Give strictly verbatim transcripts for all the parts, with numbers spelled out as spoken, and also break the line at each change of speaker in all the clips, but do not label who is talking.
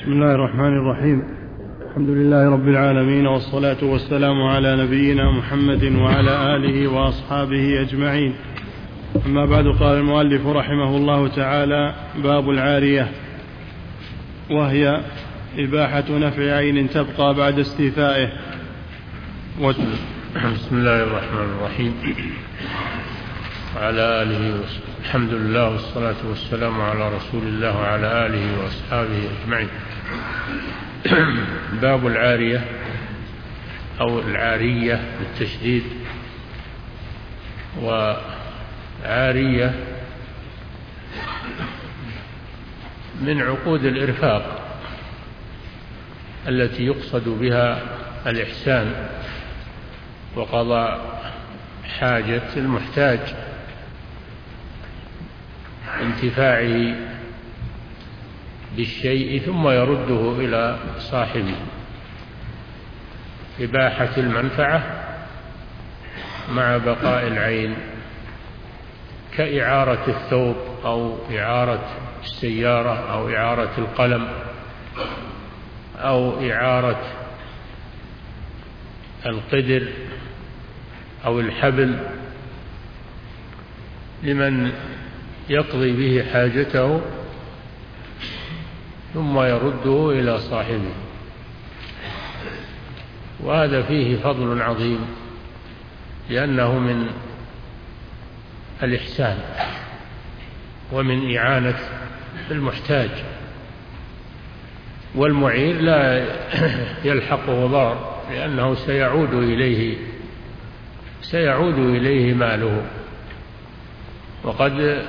بسم الله الرحمن الرحيم. الحمد لله رب العالمين، والصلاة والسلام على نبينا محمد وعلى آله وأصحابه أجمعين. أما بعد، قال المؤلف رحمه الله تعالى: باب العارية، وهي إباحة نفع عين تبقى بعد استيفائه.
بسم الله الرحمن الرحيم، وعلى آله وصحبه. الحمد لله والصلاة والسلام على رسول الله وعلى آله وأصحابه أجمعين. باب العارية أو العارية بالتشديد. وعارية من عقود الإرفاق التي يقصد بها الإحسان وقضاء حاجة المحتاج، انتفاعه بالشيء ثم يرده إلى صاحبه. إباحة المنفعة مع بقاء العين، كإعارة الثوب أو إعارة السيارة أو إعارة القلم أو إعارة القدر أو الحبل لمن يقضي به حاجته ثم يرده إلى صاحبه. وهذا فيه فضل عظيم، لأنه من الإحسان ومن إعانة المحتاج، والمعير لا يلحقه ضرر، لأنه سيعود إليه سيعود إليه ماله. وقد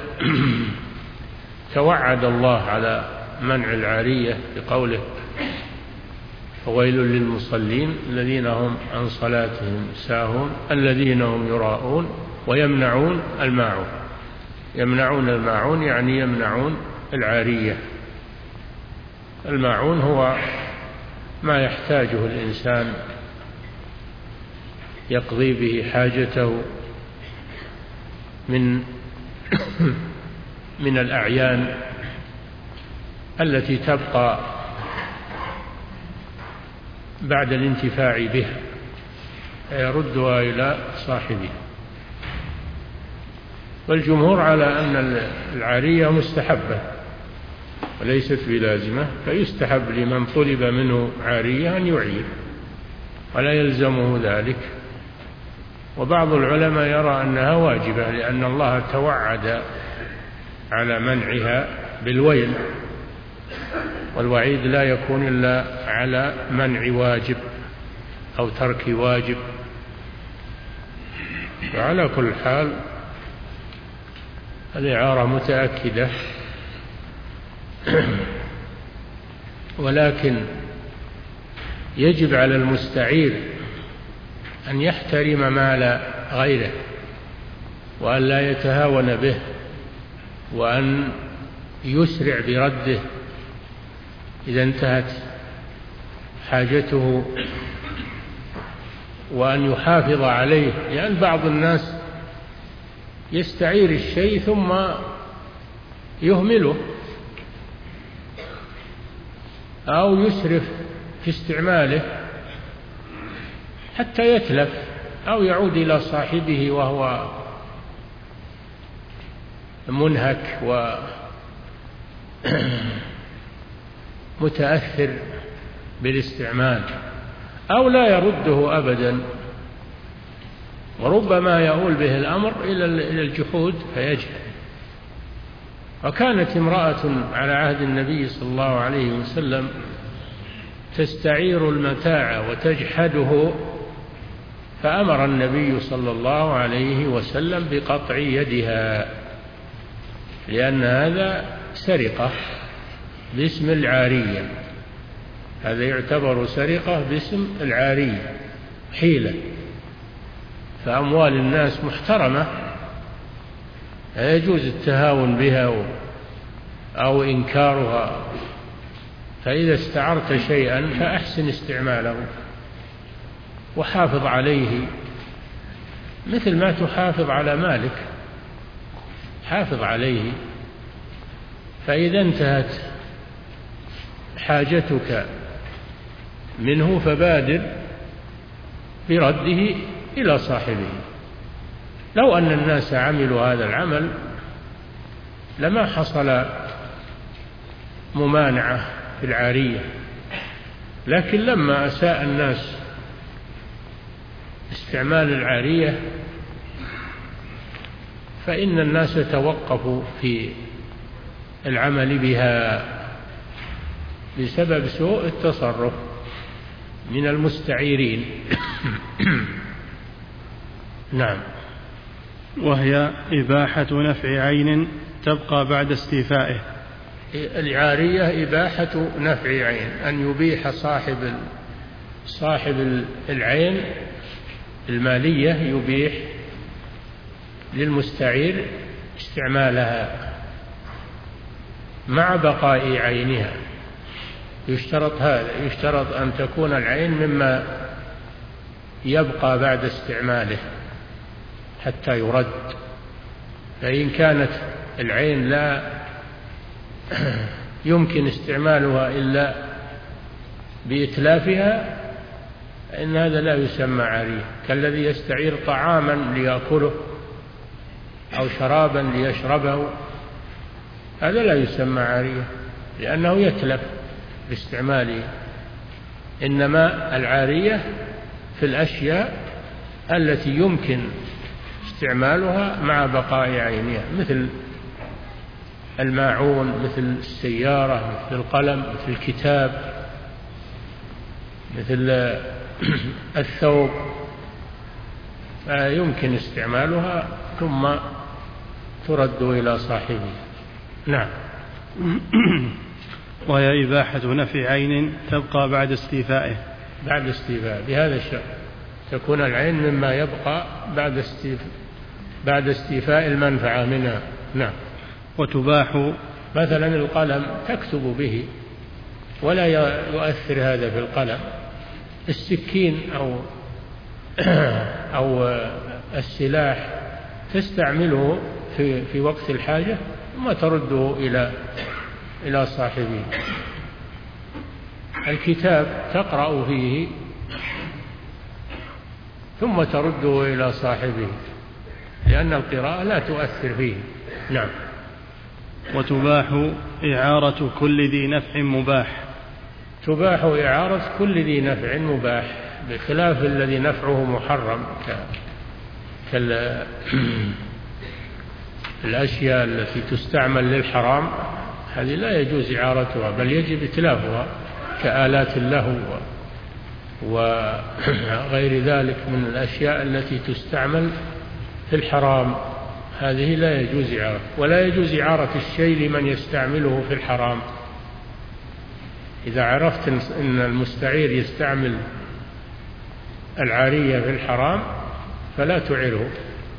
توعد الله على منع العارية بقوله: ويل للمصلين الذين هم عن صلاتهم ساهون الذين هم يراءون ويمنعون الماعون. يمنعون الماعون يعني يمنعون العارية. الماعون هو ما يحتاجه الإنسان يقضي به حاجته من من الأعيان التي تبقى بعد الانتفاع بها، يردها إلى صاحبها. والجمهور على أن العارية مستحبة وليست بلازمة، فيستحب لمن طلب منه عارية أن يعير ولا يلزمه ذلك. وبعض العلماء يرى أنها واجبة، لأن الله توعد على منعها بالويل، والوعيد لا يكون إلا على منع واجب أو ترك واجب. وعلى كل حال الإعارة متأكدة، ولكن يجب على المستعير أن يحترم مال غيره، وأن لا يتهاون به، وأن يسرع برده إذا انتهت حاجته، وأن يحافظ عليه. لأن بعض الناس يستعير الشيء ثم يهمله أو يسرف في استعماله حتى يتلف أو يعود إلى صاحبه وهو منهك ومتأثر بالاستعمال، أو لا يرده أبدا، وربما يؤول به الأمر إلى الجحود فيجهل. وكانت امرأة على عهد النبي صلى الله عليه وسلم تستعير المتاع وتجحده، فأمر النبي صلى الله عليه وسلم بقطع يدها، لأن هذا سرقة باسم العارية. هذا يعتبر سرقة باسم العارية، حيلة. فأموال الناس محترمة، لا يجوز التهاون بها أو إنكارها. فإذا استعرت شيئا فأحسن استعماله وحافظ عليه مثل ما تحافظ على مالك، حافظ عليه. فإذا انتهت حاجتك منه فبادر برده إلى صاحبه. لو أن الناس عملوا هذا العمل لما حصل ممانعة في العارية، لكن لما أساء الناس استعمال العارية فإن الناس توقفوا في العمل بها بسبب سوء التصرف من المستعيرين. نعم.
وهي إباحة نفع عين تبقى بعد استيفائه.
العارية إباحة نفع عين، أن يبيح صاحب صاحب العين المالية يبيح للمستعير استعمالها مع بقاء عينها. يشترط هذا، يشترط أن تكون العين مما يبقى بعد استعماله حتى يرد. فإن كانت العين لا يمكن استعمالها إلا بإتلافها فإن هذا لا يسمى عارية، كالذي يستعير طعاما ليأكله أو شرابا ليشربه، هذا لا يسمى عارية لأنه يتلف باستعماله. إنما العارية في الأشياء التي يمكن استعمالها مع بقاء عينها، مثل الماعون، مثل السيارة، مثل القلم، مثل الكتاب، مثل الثوب، فيمكن استعمالها ثم ترد إلى صاحبه. نعم.
وهي إباحة نفع عين تبقى بعد استيفائه.
بعد استيفاء بهذا الشرط تكون العين مما يبقى بعد استيفاء بعد استيفاء المنفعة منها. نعم.
وتباح
مثلا القلم تكتب به ولا يؤثر هذا في القلم. السكين أو أو السلاح تستعمله في في وقت الحاجة ثم ترده إلى إلى صاحبه. الكتاب تقرأ فيه ثم ترده إلى صاحبه لأن القراءة لا تؤثر فيه. نعم.
وتباح إعارة كل ذي نفع مباح.
تباح إعارة كل ذي نفع مباح بخلاف الذي نفعه محرم كالأشياء التي تستعمل للحرام، هذه لا يجوز إعارتها بل يجب إتلافها كآلات اللهو وغير ذلك من الأشياء التي تستعمل في الحرام، هذه لا يجوز إعارة. ولا يجوز إعارة الشيء لمن يستعمله في الحرام. إذا عرفت أن المستعير يستعمل العارية في الحرام فلا تعره.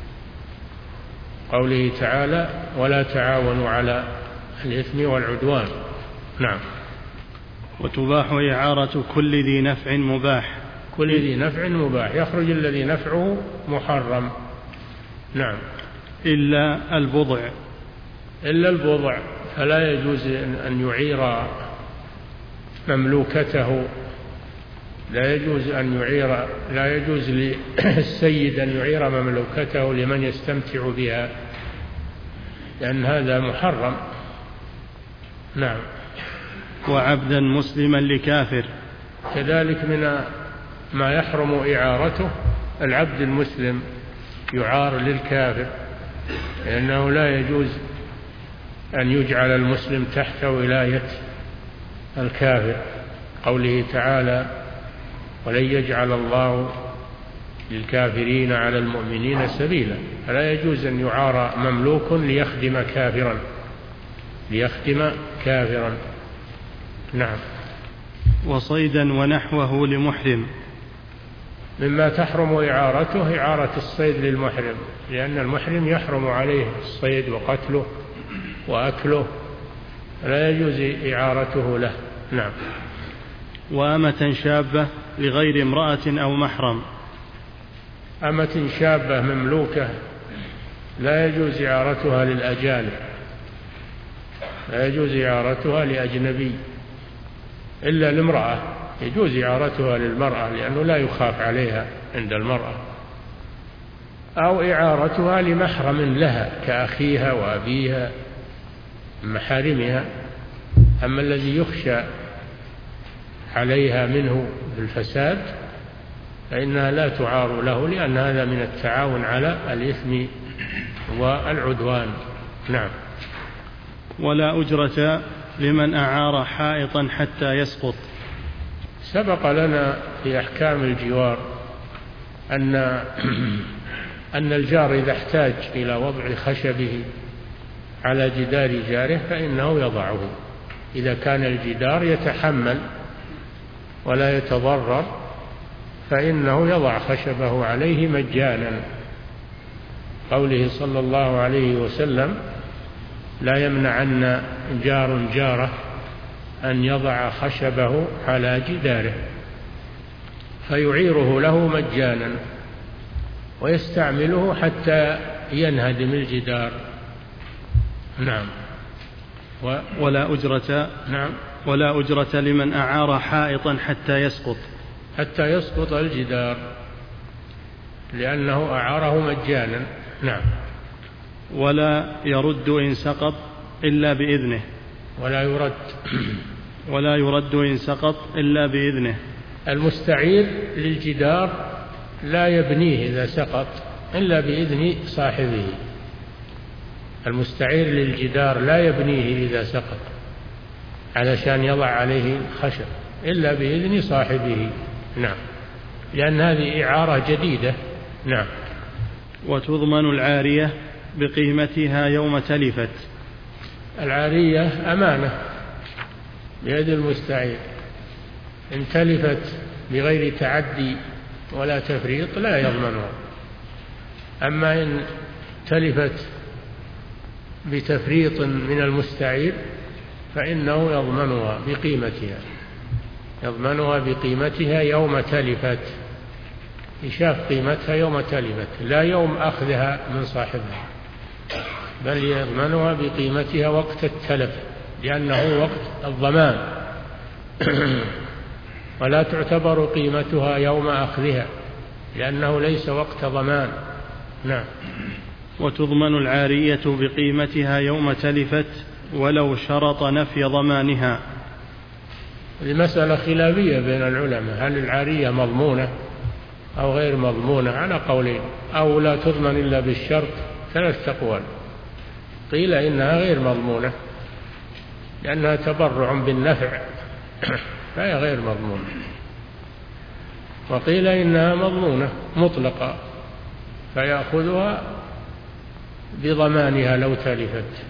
قوله تعالى ولا تعاونوا على الإثم والعدوان. نعم.
وتباح إعارة كل ذي نفع مباح.
كل ذي نفع مباح، يخرج الذي نفعه محرم. نعم.
إلا البضع.
إلا البضع فلا يجوز أن يعير مملوكته، لا يجوز أن يعير لا يجوز للسيد أن يعير مملوكته لمن يستمتع بها لأن هذا محرم. نعم.
وعبدا مسلما لكافر.
كذلك من ما يحرم إعارته العبد المسلم يعار للكافر، لأنه لا يجوز أن يجعل المسلم تحت ولاية الكافر. قوله تعالى ولن يجعل الله للكافرين على المؤمنين سبيلا، فلا يجوز أن يعار مملوك ليخدم كافرا ليخدم كافرا. نعم.
وصيدا ونحوه لمحرم.
مما تحرم إعارته إعارة الصيد للمحرم، لأن المحرم يحرم عليه الصيد وقتله وأكله، لا يجوز إعارته له. نعم.
وأمة شابة لغير امرأة أو محرم.
أمة شابة مملوكة لا يجوز إعارتها للأجانب، لا يجوز إعارتها لأجنبي، إلا لامرأة، يجوز إعارتها للمرأة لأنه لا يخاف عليها عند المرأة، أو إعارتها لمحرم لها كأخيها وأبيها محارمها. أما الذي يخشى عليها منه بالفساد فإنها لا تعار له، لأن هذا من التعاون على الإثم والعدوان. نعم.
ولا أجرة لمن أعار حائطا حتى يسقط.
سبق لنا في أحكام الجوار أن أن الجار إذا احتاج إلى وضع خشبه على جدار جاره فإنه يضعه، إذا كان الجدار يتحمل ولا يتضرر فإنه يضع خشبه عليه مجانا. قوله صلى الله عليه وسلم: لا يمنعن جار جاره أن يضع خشبه على جداره فيعيره له مجانا ويستعمله حتى ينهدم الجدار. نعم. و...
ولا أجرة
نعم.
ولا أجرة لمن أعار حائطا حتى يسقط.
حتى يسقط الجدار لأنه أعاره مجانا. نعم.
ولا يرد إن سقط إلا بإذنه.
ولا يرد
ولا يرد إن سقط إلا بإذنه.
المستعير للجدار لا يبنيه إذا سقط إلا بإذن صاحبه. المستعير للجدار لا يبنيه إذا سقط علشان يضع عليه الخشب إلا بإذن صاحبه. نعم. لأن هذه إعارة جديدة. نعم.
وتضمن العارية بقيمتها يوم تلفت.
العارية أمانة بيد المستعير، إن تلفت بغير تعدي ولا تفريط لا يضمنها. أما إن تلفت بتفريط من المستعير فإنه يضمنها بقيمتها، يضمنها بقيمتها يوم تلفت، يشاف قيمتها يوم تلفت لا يوم أخذها من صاحبها، بل يضمنها بقيمتها وقت التلف لأنه وقت الضمان ولا تعتبر قيمتها يوم أخذها لأنه ليس وقت ضمان. نعم.
وتضمن العارية بقيمتها يوم تلفت ولو شرط نفي ضمانها.
المسألة خلافية بين العلماء، هل العارية مضمونة أو غير مضمونة على قولين، أو لا تضمن إلا بالشرط، ثلاث أقوال. قيل إنها غير مضمونة لأنها تبرع بالنفع فهي غير مضمونة، وقيل إنها مضمونة مطلقة فيأخذها بضمانها لو تلفت،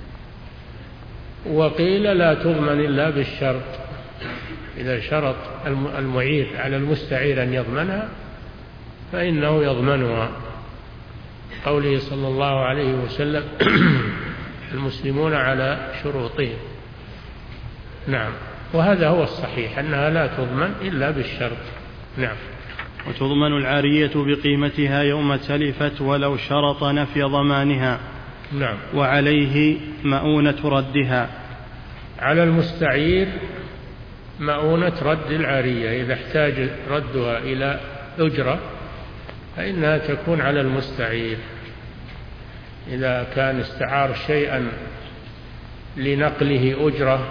وقيل لا تضمن إلا بالشرط، إذا شرط المعير على المستعير أن يضمنها فإنه يضمنها. قوله صلى الله عليه وسلم: المسلمون على شروطهم. نعم. وهذا هو الصحيح أنها لا تضمن إلا بالشرط. نعم.
وتضمن العارية بقيمتها يوم تلفت ولو شرط نفي ضمانها.
نعم.
وعليه مؤونة ردها.
على المستعير مؤونة رد العارية، إذا احتاج ردها إلى أجرة فإنها تكون على المستعير. إذا كان استعار شيئا لنقله أجرة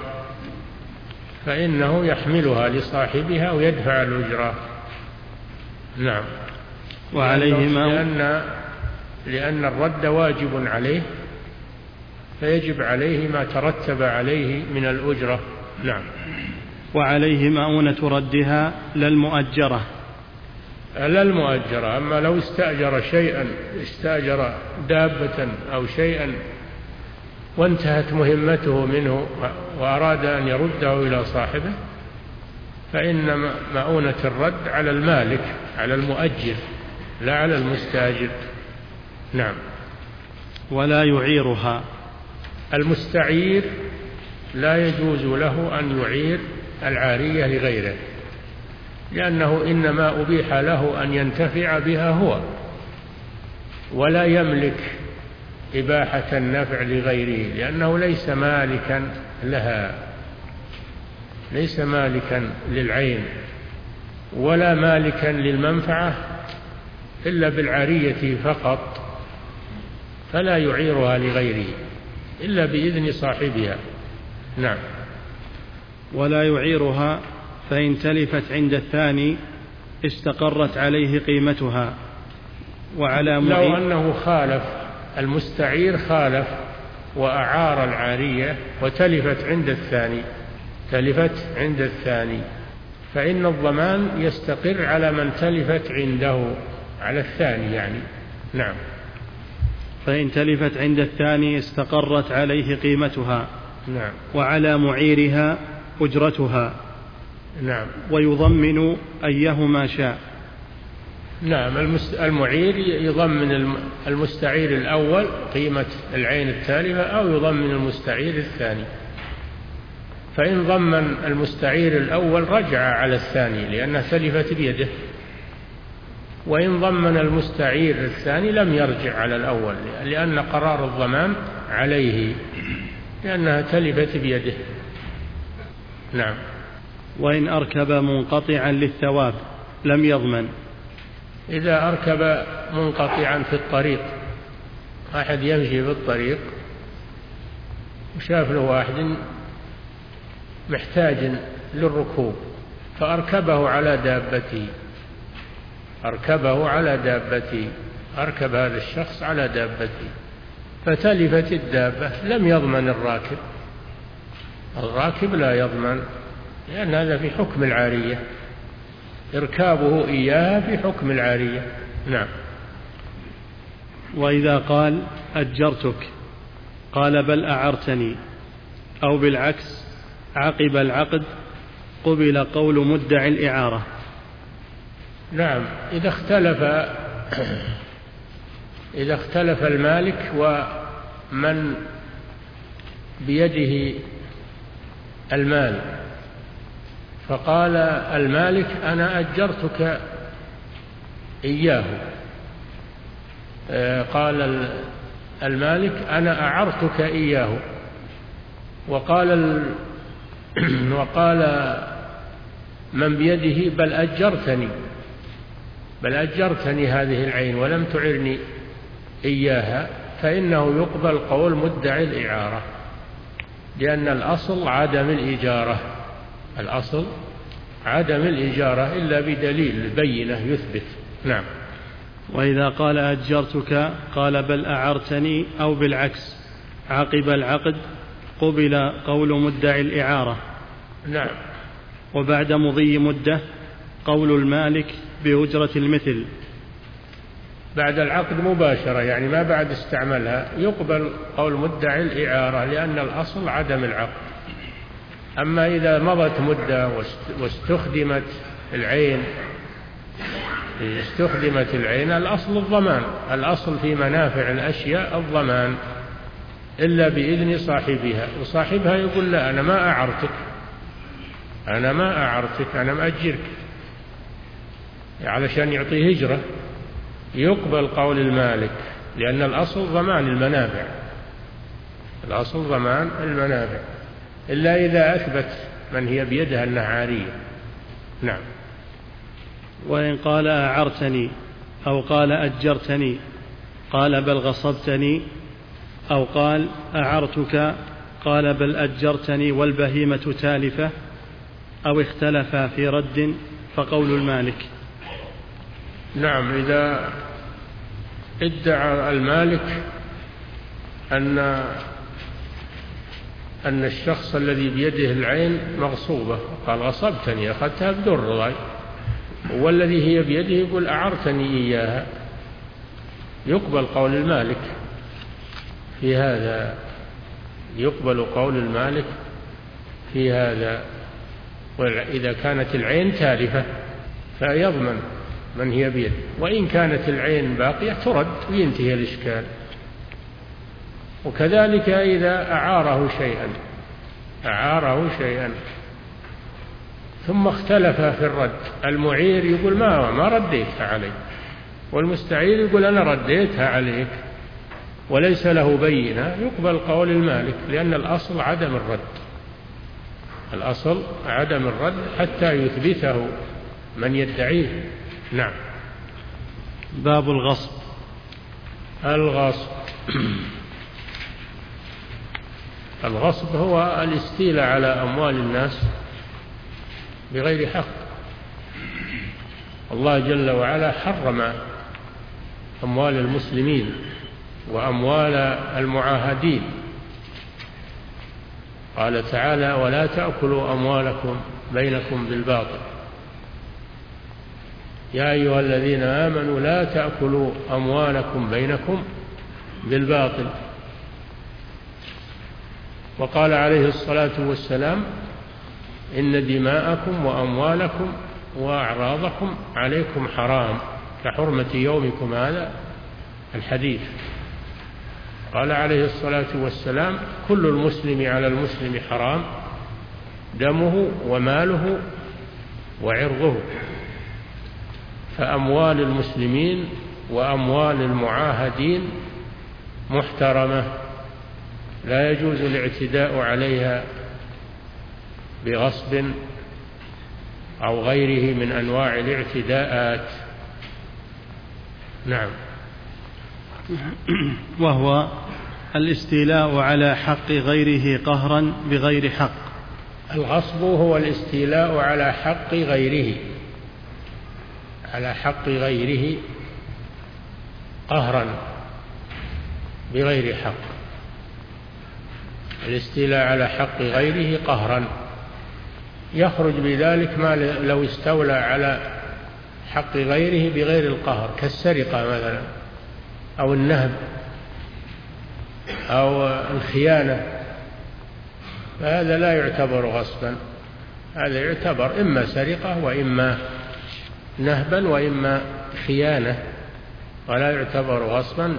فإنه يحملها لصاحبها ويدفع الأجرة. نعم.
وعليه
لأن, لأن الرد واجب عليه فيجب عليه ما ترتب عليه من الأجرة. نعم.
وعليه مؤونة ردها لا المؤجرة.
لا المؤجرة. أما لو استأجر شيئا، استأجر دابة أو شيئا وانتهت مهمته منه وأراد أن يرده إلى صاحبه فإن مؤونة الرد على المالك، على المؤجر، لا على المستأجر. نعم. ولا
يعيرها.
المستعير لا يجوز له أن يعير العارية لغيره، لأنه إنما أبيح له أن ينتفع بها هو، ولا يملك إباحة النفع لغيره، لأنه ليس مالكا لها، ليس مالكا للعين ولا مالكا للمنفعة إلا بالعارية فقط، فلا يعيرها لغيره إلا بإذن صاحبها. نعم.
ولا يعيرها فإن تلفت عند الثاني استقرت عليه قيمتها. وعلى معين
لو أنه خالف المستعير، خالف وأعار العارية وتلفت عند الثاني، تلفت عند الثاني، فإن الضمان يستقر على من تلفت عنده، على الثاني يعني. نعم.
فإن تلفت عند الثاني استقرت عليه قيمتها.
نعم.
وعلى معيرها أجرتها.
نعم.
ويضمن أيهما شاء.
نعم. المعير يضمن المستعير الأول قيمة العين التالفة، أو يضمن المستعير الثاني. فإن ضمن المستعير الأول رجع على الثاني لأنها تلفت بيده، وإن ضمن المستعير الثاني لم يرجع على الأول لأن قرار الضمان عليه لأنها تلفت بيده. نعم.
وإن أركب منقطعا للثواب لم يضمن.
إذا أركب منقطعا في الطريق، أحد يمشي في الطريق وشاف له واحد محتاج للركوب فأركبه على دابته، أركبه على دابته، أركب هذا الشخص على دابته فتلفت الدابة، لم يضمن الراكب، الراكب لا يضمن لأن هذا في حكم العارية، إركابه إياها في حكم العارية. نعم.
وإذا قال أجرتك قال بل أعرتني، أو بالعكس عقب العقد قبل قول مدعي الإعارة.
نعم. إذا اختلف إذا اختلف المالك ومن بيده المال، فقال المالك أنا أجرتك إياه، قال المالك أنا أعرتك إياه، وقال ال... وقال من بيده بل أجرتني، بل أجرتني هذه العين ولم تعرني إياها، فإنه يقبل قول مدعي الإعارة، لأن الأصل عدم الإجارة، الأصل عدم الإجارة إلا بدليل بينة يثبت. نعم.
وإذا قال أجرتك قال بل أعرتني، أو بالعكس عقب العقد قبل قول مدعي الإعارة.
نعم.
وبعد مضي مدة قول المالك بأجرة المثل.
بعد العقد مباشرة يعني ما بعد استعملها يقبل قول مدعي الإعارة لأن الأصل عدم العقد. أما إذا مضت مدة واستخدمت العين استخدمت العين الأصل الضمان، الأصل في منافع الأشياء الضمان إلا بإذن صاحبها، وصاحبها يقول لا أنا ما أعرتك، أنا ما أعرتك، أنا مأجرك، علشان يعطيه هجرة يقبل قول المالك، لأن الأصل ضمان المنافع، الأصل ضمان المنافع إلا إذا أثبت من هي بيدها أنها عارية. نعم.
وإن قال أعرتني أو قال أجرتني قال بل غصبتني، أو قال أعرتك قال بل أجرتني والبهيمة تالفة، أو اختلفا في رد فقول المالك.
نعم. إذا ادعى المالك أن أن الشخص الذي بيده العين مغصوبة، قال غصبتني أخذتها بدون رضاي، والذي هي بيده يقول أعرتني إياها، يقبل قول المالك في هذا، يقبل قول المالك في هذا. وإذا كانت العين تالفة فيضمن من هي بيده، وإن كانت العين باقية ترد وينتهي الإشكال. وكذلك إذا أعاره شيئا أعاره شيئا ثم اختلف في الرد، المعير يقول ما ما رديتها علي، والمستعير يقول أنا رديتها عليك، وليس له بينة، يقبل قول المالك لأن الأصل عدم الرد، الأصل عدم الرد حتى يثبته من يدعيه. نعم.
باب الغصب.
الغصب الغصب هو الاستيلاء على أموال الناس بغير حق. الله جل وعلا حرم أموال المسلمين وأموال المعاهدين. قال تعالى: ولا تأكلوا أموالكم بينكم بالباطل. يا أيها الذين آمنوا لا تأكلوا أموالكم بينكم بالباطل. وقال عليه الصلاة والسلام: إن دماءكم وأموالكم وأعراضكم عليكم حرام كحرمة يومكم هذا. الحديث. قال عليه الصلاة والسلام: كل المسلم على المسلم حرام دمه وماله وعرضه. فأموال المسلمين وأموال المعاهدين محترمة، لا يجوز الاعتداء عليها بغصب أو غيره من أنواع الاعتداءات. نعم.
وهو الاستيلاء على حق غيره قهرا بغير حق.
الغصب هو الاستيلاء على حق غيره على حق غيره قهرا بغير حق. الاستيلاء على حق غيره قهرا يخرج بذلك ما لو استولى على حق غيره بغير القهر، كالسرقة مثلا أو النهب أو الخيانة، فهذا لا يعتبر غصبا، هذا يعتبر إما سرقة وإما نهبا وإما خيانة، ولا يعتبر غصبا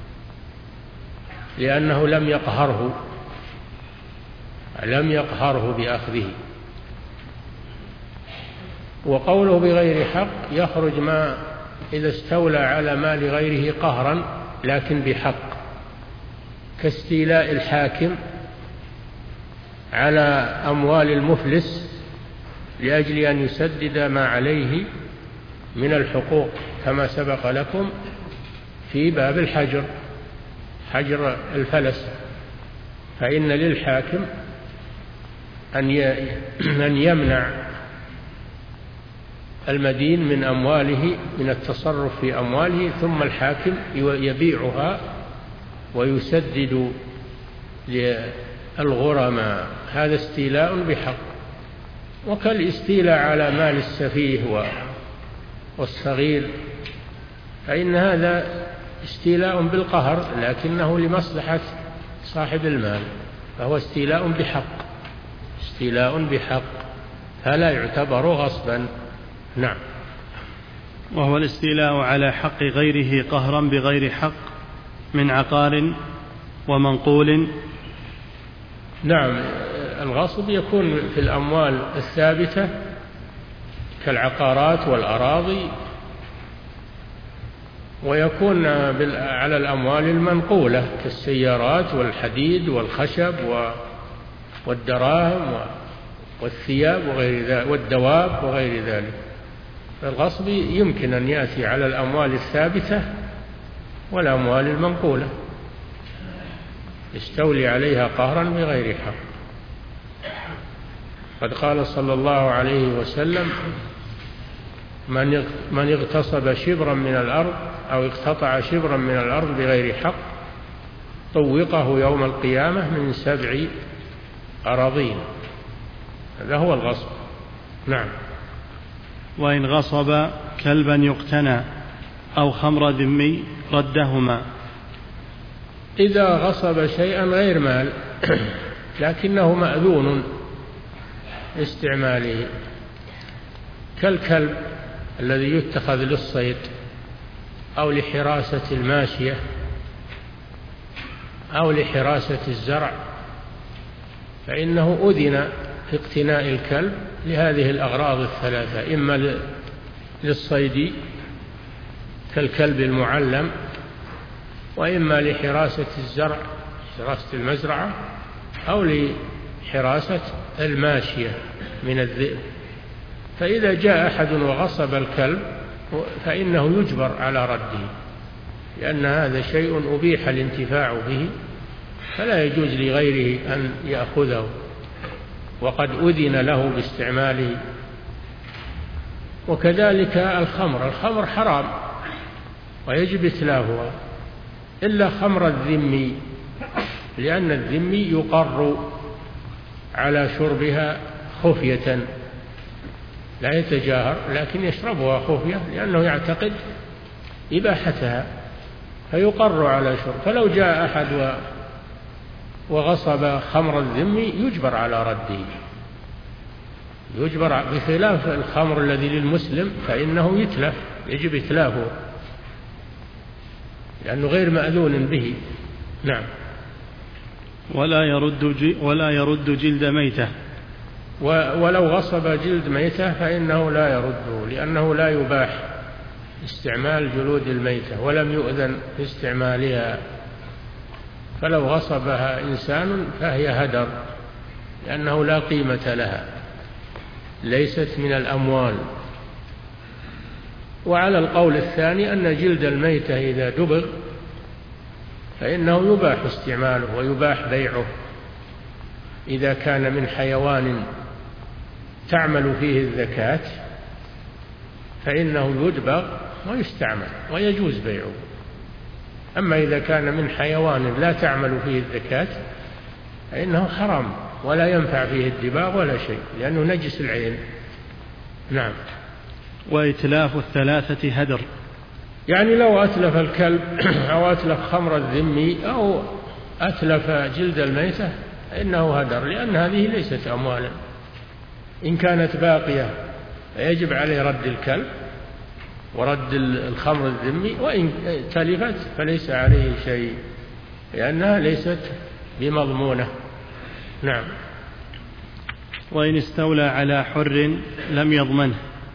لأنه لم يقهره لم يقهره بأخذه. وقوله بغير حق يخرج ما إذا استولى على مال غيره قهرا لكن بحق، كاستيلاء الحاكم على أموال المفلس لأجل أن يسدد ما عليه من الحقوق، كما سبق لكم في باب الحجر، حجر الفلس، فإن للحاكم أن يمنع المدين من أمواله، من التصرف في أمواله، ثم الحاكم يبيعها ويسدد للغرماء. هذا استيلاء بحق. وكالاستيلاء على مال السفيه والصغير فإن هذا استيلاء بالقهر لكنه لمصلحة صاحب المال، فهو استيلاء بحق استيلاء بحق فلا يعتبر غصبا. نعم.
وهو الاستيلاء على حق غيره قهرا بغير حق من عقار ومنقول.
نعم. الغصب يكون في الأموال الثابتة كالعقارات والأراضي، ويكون على الأموال المنقولة كالسيارات والحديد والخشب والدراهم والثياب وغير ذلك والدواب وغير ذلك. الغصب يمكن أن يأتي على الأموال الثابتة والأموال المنقولة، يستولي عليها قهرا بغير حق. قد قال صلى الله عليه وسلم: من اغتصب شبرا من الأرض أو اقتطع شبرا من الأرض بغير حق طوقه يوم القيامة من سبع أراضين. هذا هو الغصب. نعم.
وإن غصب كلبا يقتنى أو خمر ذمي ردهما.
إذا غصب شيئا غير مال لكنه مأذون استعماله، كالكلب الذي يتخذ للصيد أو لحراسة الماشية أو لحراسة الزرع، فإنه أذن في اقتناء الكلب لهذه الأغراض الثلاثة: إما للصيد كالكلب المعلم، وإما لحراسة الزرع، حراسة المزرعة، أو لحراسة الماشية من الذئب. فإذا جاء أحد وغصب الكلب فإنه يجبر على رده، لأن هذا شيء أبيح الانتفاع به، فلا يجوز لغيره أن يأخذه وقد أذن له باستعماله. وكذلك الخمر، الخمر حرام ويجب إتلافها إلا خمر الذمي، لأن الذمي يقر على شربها خفية لا يتجاهر، لكن يشربها خفية لأنه يعتقد إباحتها فيقر على شرب. فلو جاء أحد وغصب خمر الذمي يجبر على رده، يجبر، بخلاف الخمر الذي للمسلم فإنه يتلف، يجب إتلافه لأنه غير مأذون به. نعم.
ولا يرد ولا يرد جلد ميتة،
ولو غصب جلد ميتة فإنه لا يرده، لأنه لا يباح استعمال جلود الميتة ولم يؤذن في استعمالها. فلو غصبها إنسان فهي هدر، لأنه لا قيمة لها، ليست من الأموال. وعلى القول الثاني أن جلد الميتة إذا دبغ فإنه يباح استعماله ويباح بيعه إذا كان من حيوان تعمل فيه الذكاة، فإنه يدبغ ويستعمل ويجوز بيعه. أما إذا كان من حيوان لا تعمل فيه الذكاة فإنه حرام ولا ينفع فيه الدباغ ولا شيء، لأنه نجس العين. نعم.
وإتلاف الثلاثة هدر،
يعني لو أتلف الكلب أو أتلف خمر الذمي أو أتلف جلد الميتة فإنه هدر، لأن هذه ليست أموالا. إن كانت باقية فيجب عليه رد الكلب ورد الخمر الذمي، وإن تلفت فليس عليه شيء لأنها ليست بمضمونة. نعم.
وإن استولى على حر لم يضمنه،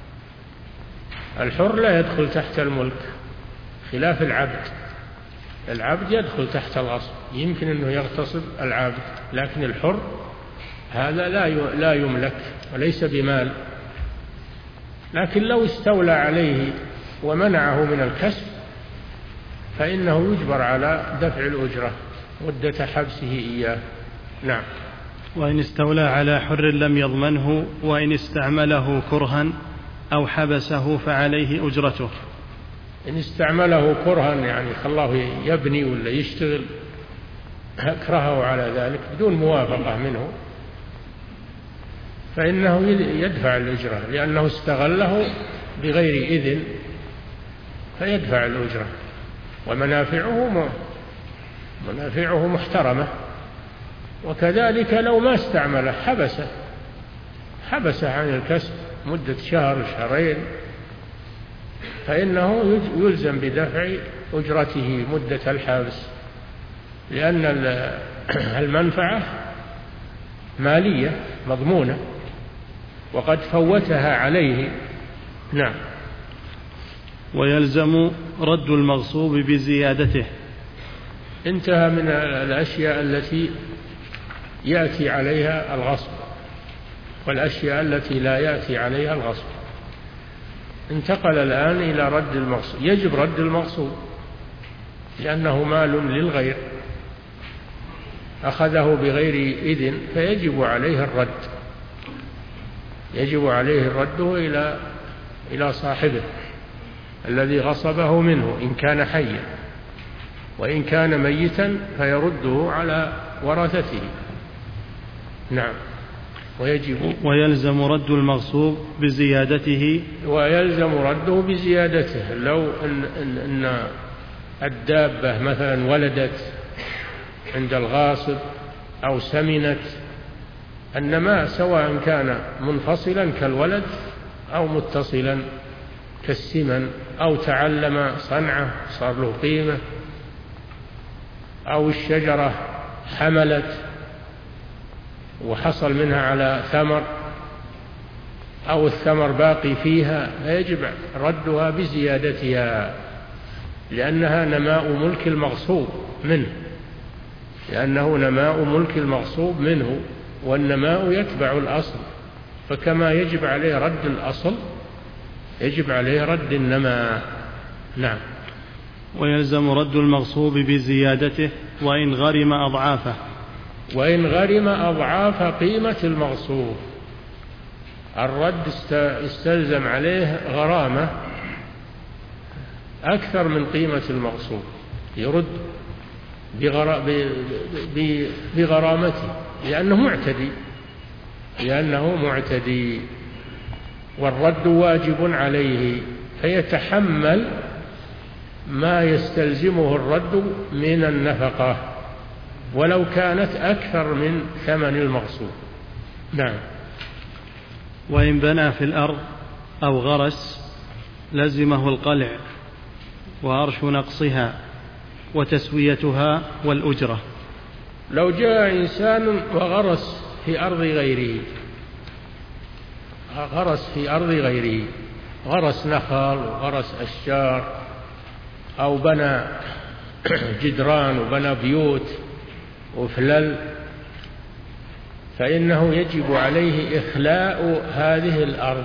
الحر لا يدخل تحت الملك خلاف العبد، العبد يدخل تحت الغصب، يمكن أنه يغتصب العبد، لكن الحر هذا لا يملك وليس بمال. لكن لو استولى عليه ومنعه من الكسب فإنه يجبر على دفع الأجرة مدة حبسه إياه. نعم.
وإن استولى على حر لم يضمنه، وإن استعمله كرها أو حبسه فعليه أجرته.
إن استعمله كرها يعني خلاه يبني ولا يشتغل، أكرهه على ذلك بدون موافقة منه، فإنه يدفع الأجرة لأنه استغله بغير إذن، فيدفع الأجرة. ومنافعه منافعه محترمة. وكذلك لو ما استعمله حبسه حبسه عن الكسب مدة شهر شهرين فإنه يلزم بدفع أجرته مدة الحبس، لأن المنفعة مالية مضمونة وقد فوتها عليه. نعم.
ويلزم رد المغصوب بزيادته.
انتهى من الأشياء التي يأتي عليها الغصب والأشياء التي لا يأتي عليها الغصب. انتقل الآن إلى رد المغصوب. يجب رد المغصوب لأنه مال للغير، أخذه بغير إذن فيجب عليه الرد، يجب عليه الرد إلى إلى صاحبه الذي غصبه منه إن كان حيا، وإن كان ميتا فيرده على ورثته. نعم. ويجب
ويلزم رد المغصوب بزيادته.
ويلزم رده بزيادته. لو أن, أن, أن الدابة مثلا ولدت عند الغاصب أو سمنت، النماء سواء كان منفصلا كالولد أو متصلا كالسمن، أو تعلم صنعة صار له قيمة، أو الشجرة حملت وحصل منها على ثمر، أو الثمر باقي فيها، فيجب ردها بزيادتها لأنها نماء ملك المغصوب منه، لأنه نماء ملك المغصوب منه. والنماء يتبع الأصل، فكما يجب عليه رد الأصل يجب عليه رد النماء. نعم.
ويلزم رد المغصوب بزيادته وإن غرم أضعافه.
وإن غرم أضعاف قيمة المغصوب، الرد استلزم عليه غرامة أكثر من قيمة المغصوب، يرد بغرامته لأنه معتدي لأنه معتدي والرد واجب عليه، فيتحمل ما يستلزمه الرد من النفقة ولو كانت أكثر من ثمن المغصوب. نعم.
وإن بنى في الأرض أو غرس لزمه القلع وأرش نقصها وتسويتها والأجرة.
لو جاء إنسان وغرس في أرض غيره غرس في أرض غيره غرس نخل وغرس أشجار أو بنى جدران وبنى بيوت وفلل، فإنه يجب عليه إخلاء هذه الأرض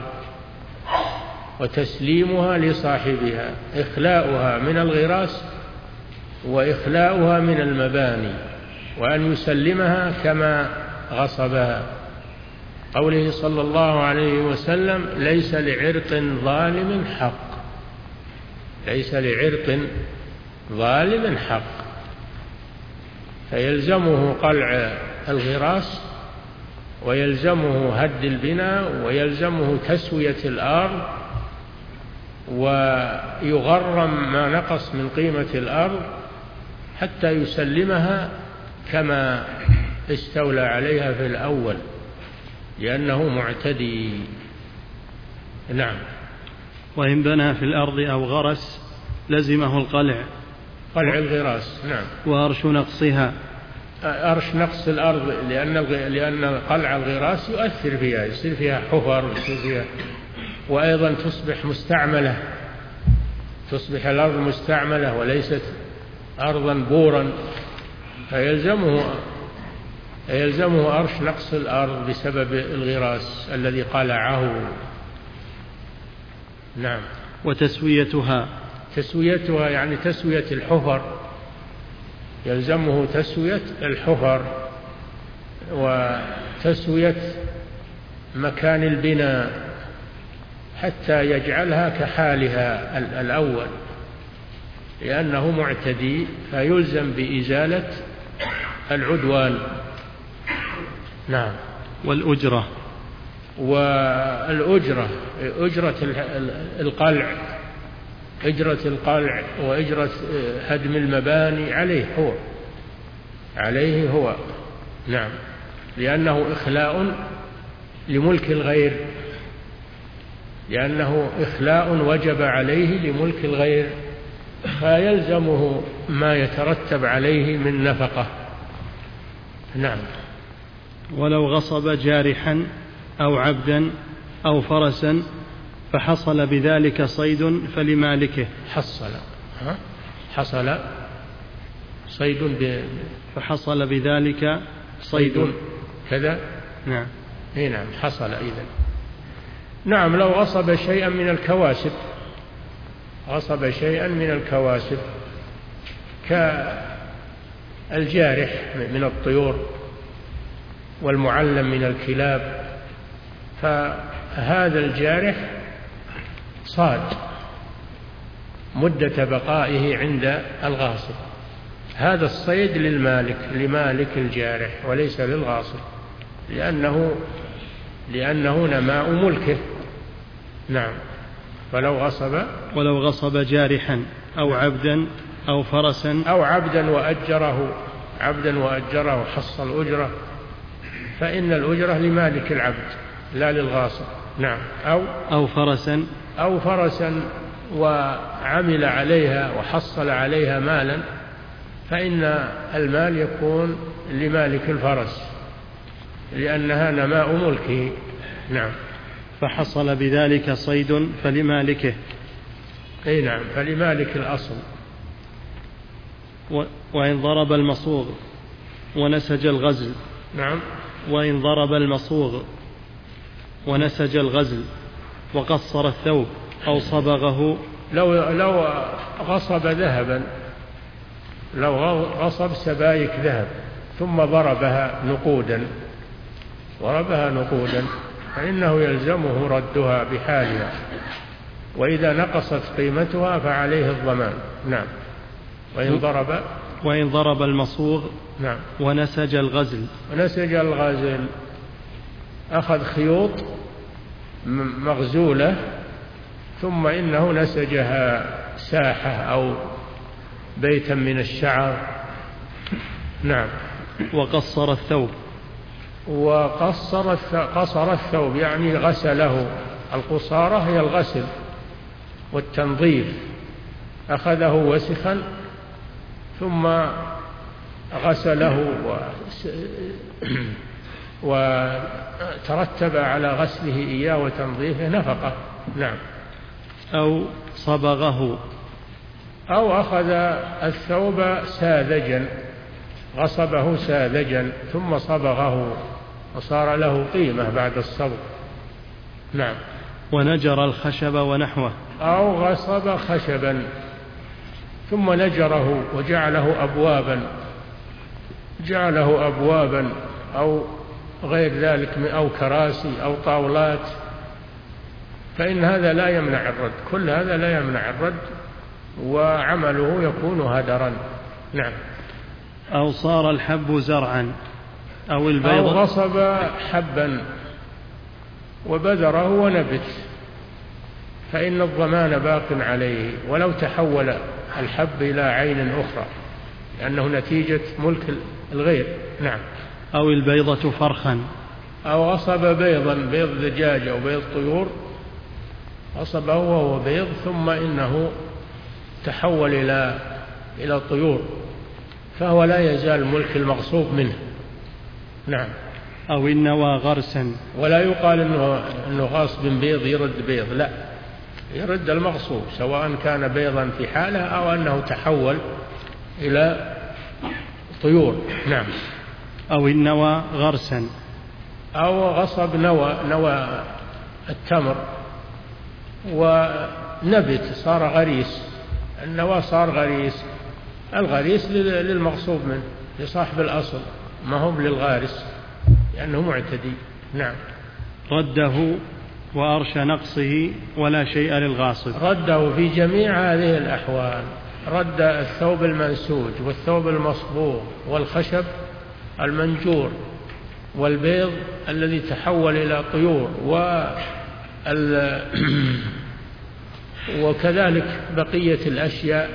وتسليمها لصاحبها، إخلاؤها من الغراس وإخلاؤها من المباني، وأن يسلمها كما غصبها. قوله صلى الله عليه وسلم: ليس لعرق ظالم حق، ليس لعرق ظالم حق، فيلزمه قلع الغراس ويلزمه هد البناء ويلزمه تسوية الأرض، ويغرم ما نقص من قيمة الأرض حتى يسلمها كما استولى عليها في الأول لأنه معتدي. نعم.
وإن بنى في الأرض أو غرس لزمه القلع،
قلع الغراس. نعم.
وأرش نقصها،
أرش نقص الأرض لأن لأن قلع الغراس يؤثر فيها، يصير فيها حفر، يصير فيها، وأيضا تصبح مستعملة، تصبح الأرض مستعملة وليست أرضا بورا، فيلزمه يلزمه أرش نقص الأرض بسبب الغراس الذي قلعه. نعم.
وتسويتها،
تسويتها يعني تسوية الحفر، يلزمه تسوية الحفر وتسوية مكان البناء حتى يجعلها كحالها الأول لأنه معتدي، فيلزم بإزالة العدوان. نعم.
والأجرة،
والأجرة أجرة القلع، أجرة القلع وأجرة هدم المباني عليه هو عليه هو نعم، لأنه إخلاء لملك الغير، لأنه إخلاء وجب عليه لملك الغير، فيلزمه ما يترتب عليه من نفقة. نعم.
ولو غصب جارحا أو عبدا أو فرسا فحصل بذلك صيد فلمالكه.
حصل ها؟ حصل صيد ب...
فحصل بذلك صيد,
صيد كذا.
نعم.
اي نعم حصل إذن. نعم. لو غصب شيئا من الكواسب، غصب شيئا من الكواسب كالجارح من الطيور والمعلم من الكلاب، فهذا الجارح صاد مدة بقائه عند الغاصب، هذا الصيد للمالك، لمالك الجارح وليس للغاصب، لأنه لأنه نماء ملكه. نعم. فلو غصب
ولو غصب جارحا أو عبدا أو فرسا
أو عبدا وأجره عبدا وأجره حصل أجرة، فإن الأجرة لمالك العبد لا للغاصب. نعم. أو
أو فرسا
أو فرسا وعمل عليها وحصل عليها مالا، فإن المال يكون لمالك الفرس لأنها نماء ملكه. نعم.
فحصل بذلك صيد فلمالكه.
أي نعم، فلمالك الأصل.
وإن ضرب المصوغ ونسج الغزل.
نعم.
وإن ضرب المصوغ ونسج الغزل وقصر الثوب أو صبغه.
لو لو غصب ذهبا، لو غصب سبايك ذهب ثم ضربها نقودا ضربها نقودا فإنه يلزمه ردها بحالها، وإذا نقصت قيمتها فعليه الضمان. نعم. وإن ضرب
وإن ضرب المصوغ
نعم
ونسج الغزل
ونسج الغزل، أخذ خيوط مغزولة ثم إنه نسجها ساحة أو بيتا من الشعر. نعم.
وقصر الثوب
وقصر قصر الثوب يعني غسله. القصارة هي الغسل والتنظيف. أخذه وسخا ثم غسله وترتب على غسله إياه وتنظيفه نفقة. نعم.
أو صبغه،
أو أخذ الثوب ساذجا، غصبه ساذجا ثم صبغه وصار له قيمة بعد الصبغ. نعم.
ونجر الخشب ونحوه،
أو غصب خشبا ثم نجره وجعله أبوابا جعله أبوابا أو غير ذلك، أو كراسي أو طاولات، فإن هذا لا يمنع الرد، كل هذا لا يمنع الرد وعمله يكون هدرا. نعم.
أو صار الحب زرعا أو البيض،
أو غصب حبا وبذره ونبت فإن الضمان باق عليه ولو تحول الحب إلى عين أخرى، لأنه نتيجة ملك الغير. نعم.
أو البيضة فرخا،
أو غصب بيضا، بيض دجاج أو بيض طيور، غصبه وهو بيض ثم إنه تحول إلى إلى طيور، فهو لا يزال ملك المغصوب منه. نعم.
أو النوى غرسا،
ولا يقال إنه, إنه غاصب بيض يرد بيض، لا، يرد المغصوب سواء كان بيضا في حاله أو أنه تحول إلى طيور. نعم.
أو النوى غرسا،
أو غصب نوى نوى التمر ونبت صار غريس، النوى صار غريس، الغريس للمغصوب منه لصاحب الأصل ما هو للغارس لأنه معتدي. نعم.
رده وأرش نقصه ولا شيء للغاصب،
رده في جميع هذه الأحوال، رد الثوب المنسوج والثوب المصبوغ والخشب المنجور والبيض الذي تحول إلى طيور وكذلك بقية الأشياء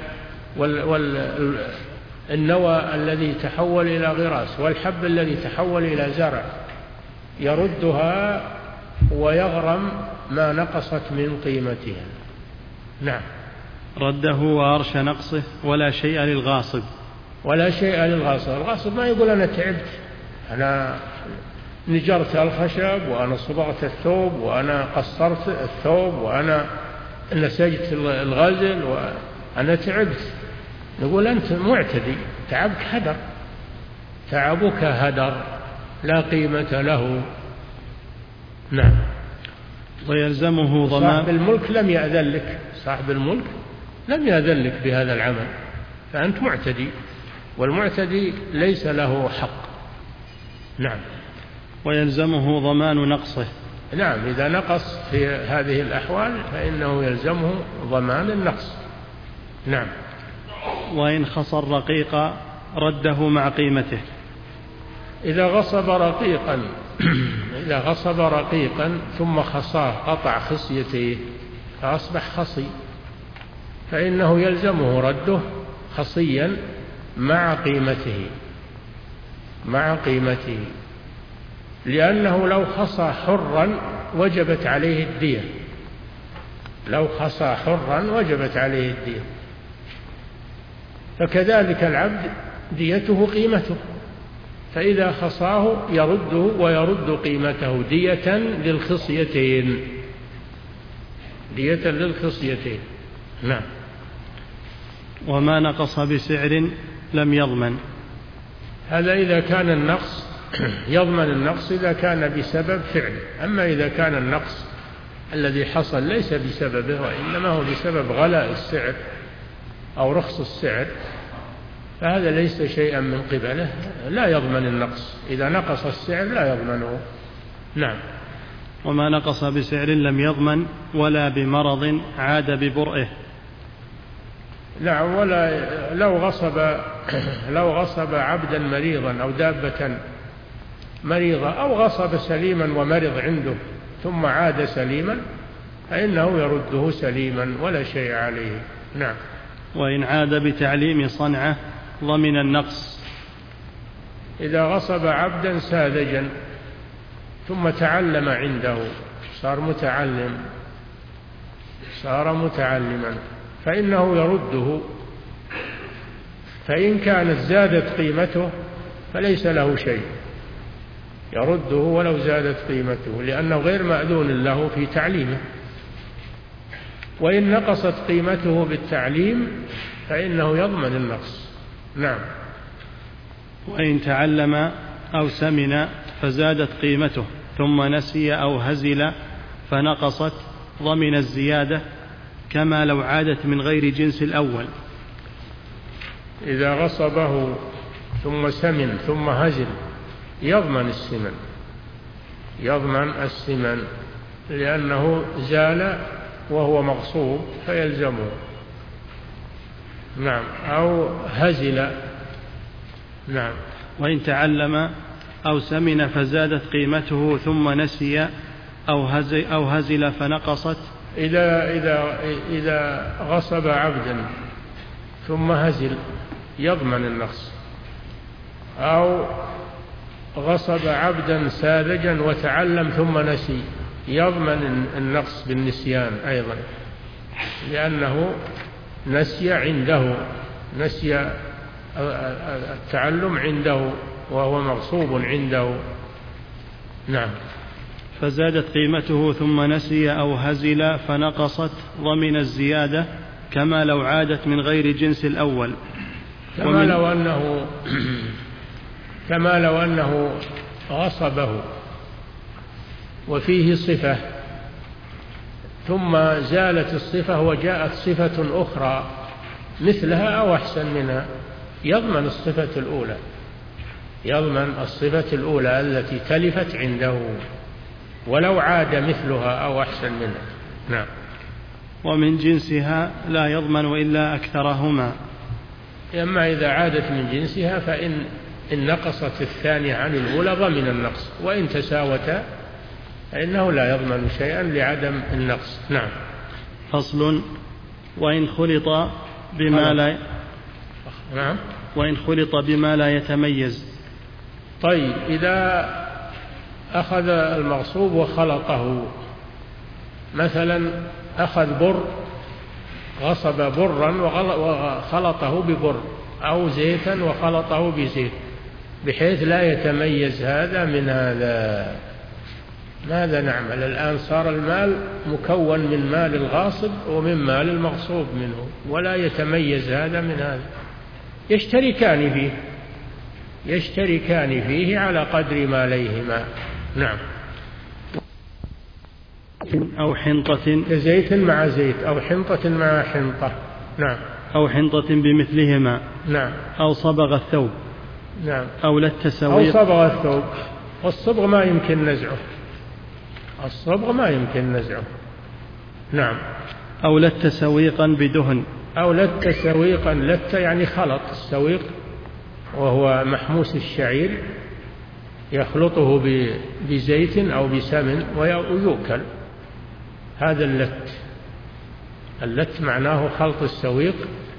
والنوى الذي تحول إلى غراس والحب الذي تحول إلى زرع، يردها ويغرم ما نقصت من قيمتها. نعم.
رده وأرش نقصه ولا شيء للغاصب،
ولا شيء للغاصب. الغاصب ما يقول أنا تعبت، أنا نجرت الخشب وأنا صبغت الثوب وأنا قصرت الثوب وأنا نسجت الغزل وأنا تعبت. نقول أنت معتدي، تعبك هدر، تعبك هدر لا قيمة له. نعم.
ويلزمه ضمان.
صاحب الملك لم يأذن لك، صاحب الملك لم يأذن لك بهذا العمل، فأنت معتدي، والمعتدي ليس له حق. نعم.
ويلزمه ضمان نقصه.
نعم. إذا نقص في هذه الأحوال فإنه يلزمه ضمان النقص. نعم.
وإن خصر رقيقا رده مع قيمته.
إذا غصب رقيقا إذا غصب رقيقا ثم خصاه، قطع خصيته فأصبح خصي، فإنه يلزمه رده خصيا مع قيمته مع قيمته لأنه لو خصى حرا وجبت عليه الدية، لو خصى حرا وجبت عليه الدية، فكذلك العبد ديته قيمته، فإذا خصاه يرده ويرد قيمته دية للخصيتين، دية للخصيتين. نعم.
وما نقص بسعر لم يضمن.
هذا إذا كان النقص يضمن النقص إذا كان بسبب فعله. أما إذا كان النقص الذي حصل ليس بسببه وإنما هو بسبب غلاء السعر أو رخص السعر فهذا ليس شيئا من قبله، لا يضمن النقص. إذا نقص السعر لا يضمنه. نعم.
وما نقص بسعر لم يضمن ولا بمرض عاد ببرئه.
نعم. ولا لو غصب لو غصب عبدا مريضا أو دابة مريضة أو غصب سليما ومرض عنده ثم عاد سليما فإنه يرده سليما ولا شيء عليه. نعم.
وإن عاد بتعليم صنعة ضمن النقص.
إذا غصب عبدا ساذجا ثم تعلم عنده صار متعلم صار متعلما فإنه يرده، فإن كانت زادت قيمته فليس له شيء، يرده ولو زادت قيمته لأنه غير مأذون له في تعليمه. وإن نقصت قيمته بالتعليم فإنه يضمن النقص. نعم.
وإن تعلم أو سمن فزادت قيمته ثم نسي أو هزل فنقصت ضمن الزيادة كما لو عادت من غير جنس الأول.
إذا غصبه ثم سمن ثم هزل يضمن السمن يضمن السمن لأنه زال وهو مغصوب فيلزمه. نعم. أو هزل. نعم.
وإن تعلم أو سمن فزادت قيمته ثم نسي أو هزل, أو هزل فنقصت.
إذا, إذا, إذا غصب عبدا ثم هزل يضمن النقص، أو غصب عبدا ساذجا وتعلم ثم نسي يضمن النقص بالنسيان أيضا لأنه نسي عنده نسي التعلم عنده وهو مغصوب عنده. نعم.
فزادت قيمته ثم نسي أو هزل فنقصت ضمن الزيادة كما لو عادت من غير جنس الأول.
كما لو أنه كما لو أنه غصبه وفيه صفة ثم زالت الصفة وجاءت صفة أخرى مثلها أو أحسن منها يضمن الصفة الأولى يضمن الصفة الأولى التي تلفت عنده ولو عاد مثلها أو أحسن منها. نعم.
ومن جنسها لا يضمن إلا أكثرهما.
أما إذا عادت من جنسها فإن إن نقصت الثانية عن الأولى ضمن النقص، وإن تساوتا فإنه لا يضمن شيئا لعدم النقص. نعم.
فصل. وإن خلط بما لا
نعم.
وإن خلط بما لا يتميز.
طيب. إذا أخذ المغصوب وخلطه، مثلا أخذ بر غصب برا وخلطه ببر أو زيتا وخلطه بزيت بحيث لا يتميز هذا من هذا، ماذا نعمل الآن؟ صار المال مكون من مال الغاصب ومن مال المغصوب منه ولا يتميز هذا من هذا، يشتركان فيه يشتركان فيه على قدر ماليهما. نعم.
أو حنطة
زيت مع زيت أو حنطة مع حنطة. نعم.
أو حنطة بمثلهما.
نعم.
أو صبغ الثوب.
نعم.
أو للتسويق.
أو صبغ الثوب، والصبغ ما يمكن نزعه الصبغ ما يمكن نزعه. نعم.
أو لت سويقا بدهن.
أو لت سويقا، لت يعني خلط، السويق وهو محموس الشعير يخلطه بزيت أو بسمن ويؤكل، هذا اللت. اللت معناه خلط السويق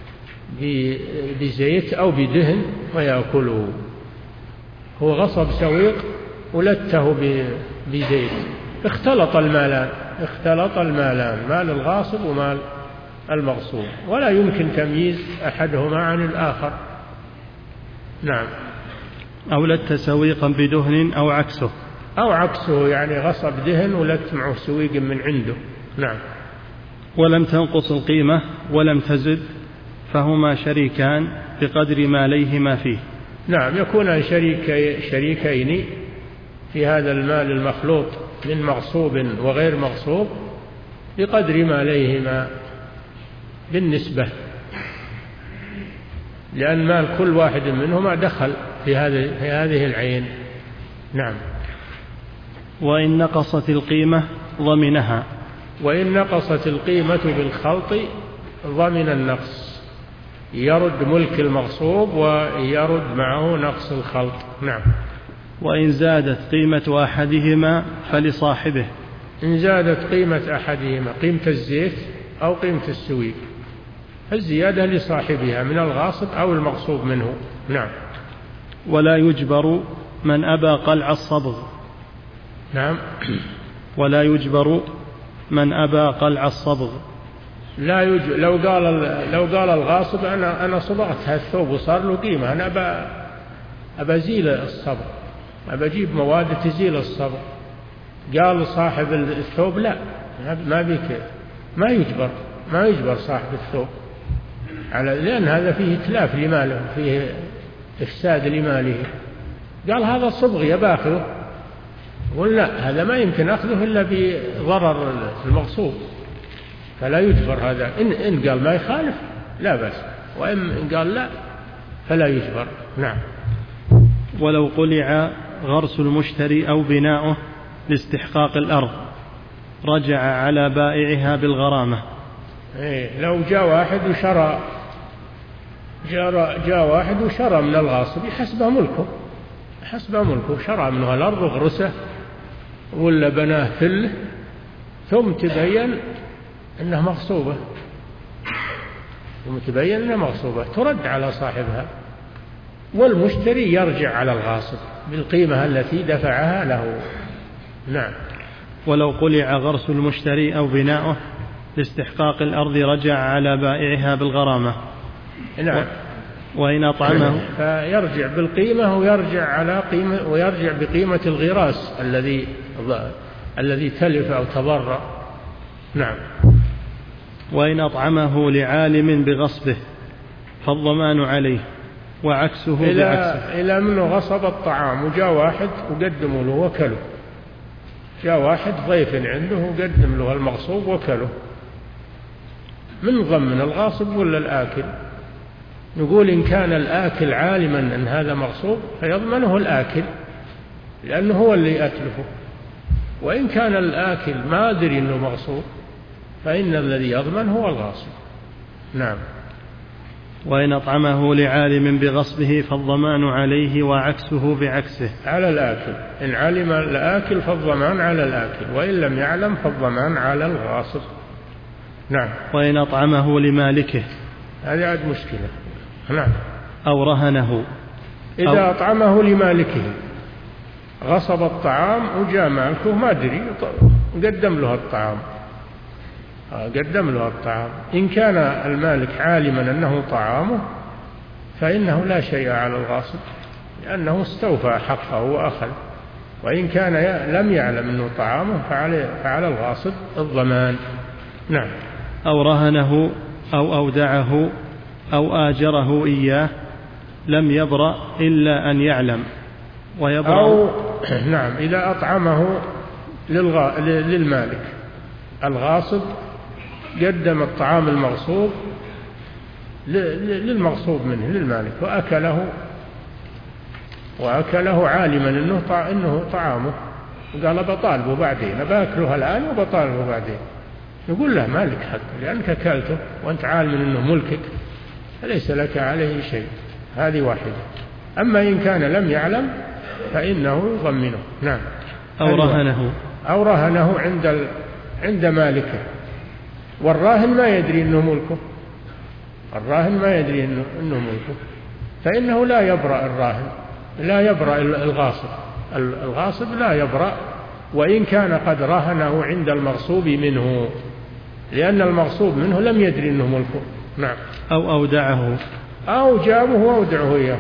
بزيت أو بدهن ويأكله. هو غصب سويق ولته بزيت، اختلط المالان اختلط المالان مال الغاصب ومال المغصوب، ولا يمكن تمييز أحدهما عن الآخر. نعم.
أو لت سويقا بدهن أو عكسه.
أو عكسه يعني غصب دهن ولت معه سويق من عنده. نعم.
ولم تنقص القيمة ولم تزد فهما شريكان بقدر ما ليهما فيه.
نعم، يكون شريكي شريكين في هذا المال المخلوط من مغصوب وغير مغصوب بقدر ما عليهما بالنسبة، لأن مال كل واحد منهما دخل في هذه في هذه العين. نعم.
وإن نقصت القيمة ضمنها.
وإن نقصت القيمة بالخلط ضمن النقص، يرد ملك المغصوب ويرد معه نقص الخلط. نعم.
وإن زادت قيمة أحدهما فلصاحبه.
إن زادت قيمة أحدهما، قيمة الزيت أو قيمة السويق، الزيادة لصاحبها من الغاصب أو المغصوب منه. نعم.
ولا يجبر من أبى قلع الصبغ.
نعم.
ولا يجبر من أبى قلع الصبغ.
لا يج... لو قال لو قال الغاصب أنا أنا صبغت هالثوب وصار له قيمة، أنا أبى أبى أزيل الصبغ، أبى أجيب مواد تزيل الصبغ، قال صاحب الثوب لا ما بك، ما يجبر ما يجبر صاحب الثوب على، لأن هذا فيه إتلاف لماله، فيه إفساد لماله. قال هذا صبغ يا باخذه، قل لا هذا ما يمكن أخذه إلا بضرر المغصوب، فلا يجبر هذا. إن, إن قال ما يخالف لا بأس، وإن قال لا فلا يجبر. نعم.
ولو قلع غرس المشتري أو بناؤه لاستحقاق الأرض رجع على بائعها بالغرامة.
إيه، لو جاء واحد وشرى جاء, جاء واحد وشرى من الغاصب يحسبه ملكه، حسبه ملكه، شرى منه الأرض وغرسه ولا بناه فله، ثم تبين أنها مغصوبة، ثم تبين أنها مغصوبة ترد على صاحبها، والمشتري يرجع على الغاصب بالقيمة التي دفعها له. نعم.
ولو قلع غرس المشتري أو بناؤه لاستحقاق الأرض رجع على بائعها بالغرامة.
نعم.
وإن أطعمه
فيرجع بالقيمة ويرجع على قيمة ويرجع بقيمة الغراس الذي الذي تلف أو تضرر. نعم.
وإن أطعمه لعالم بغصبه فالضمان عليه وعكسه بعكسه.
إلى منه غصب الطعام وجاء واحد وقدموا له وكله، جاء واحد ضيف عنده وقدم له المغصوب وكله، من ضمن الغاصب ولا الآكل؟ نقول إن كان الآكل عالما أن هذا مغصوب فيضمنه الآكل لأنه هو اللي أتلفه، وإن كان الآكل ما أدري أنه مغصوب فإن الذي يضمن هو الغاصب. نعم.
وإن أطعمه لعالم بغصبه فالضمان عليه وعكسه بعكسه.
على الآكل، إن علم الآكل فالضمان على الآكل، وإن لم يعلم فالضمان على الغاصب. نعم.
وإن أطعمه لمالكه،
هذه عاد مشكلة. نعم.
أو رهنه.
إذا أطعمه لمالكه، غصب الطعام وجاء مالكه ما أدري قدم له الطعام، قدم له الطعام، إن كان المالك عالما أنه طعامه فإنه لا شيء على الغاصب لأنه استوفى حقه وأخذ، وإن كان لم يعلم أنه طعامه فعلى, فعلى الغاصب الضمان. نعم.
أو رهنه أو أودعه أو آجره إياه لم يبرأ إلا أن يعلم ويبرأ.
أو نعم إذا أطعمه للغ... للمالك، الغاصب قدم الطعام المغصوب للمغصوب منه للمالك وأكله وأكله عالما إنه إنه طعامه، وقال بطالبه بعدين، باكله الآن وبطالبه بعدين، نقول له مالك حق لأنك أكلته وأنت عالم إنه ملكك فليس لك عليه شيء. هذه واحدة. أما إن كان لم يعلم فإنه يضمنه. نعم.
أو رهنه
أو رهنه عند ال... عند مالكه، والراهن ما يدري إنه ملكه، الراهن ما يدري إنه, إنه ملكه، فإنه لا يبرأ الراهن، لا يبرأ الغاصب، الغاصب لا يبرأ وإن كان قد رهنه عند المغصوب منه، لأن المغصوب منه لم يدري إنه ملكه. نعم.
أو أودعه،
أو جابه وأودعه إياه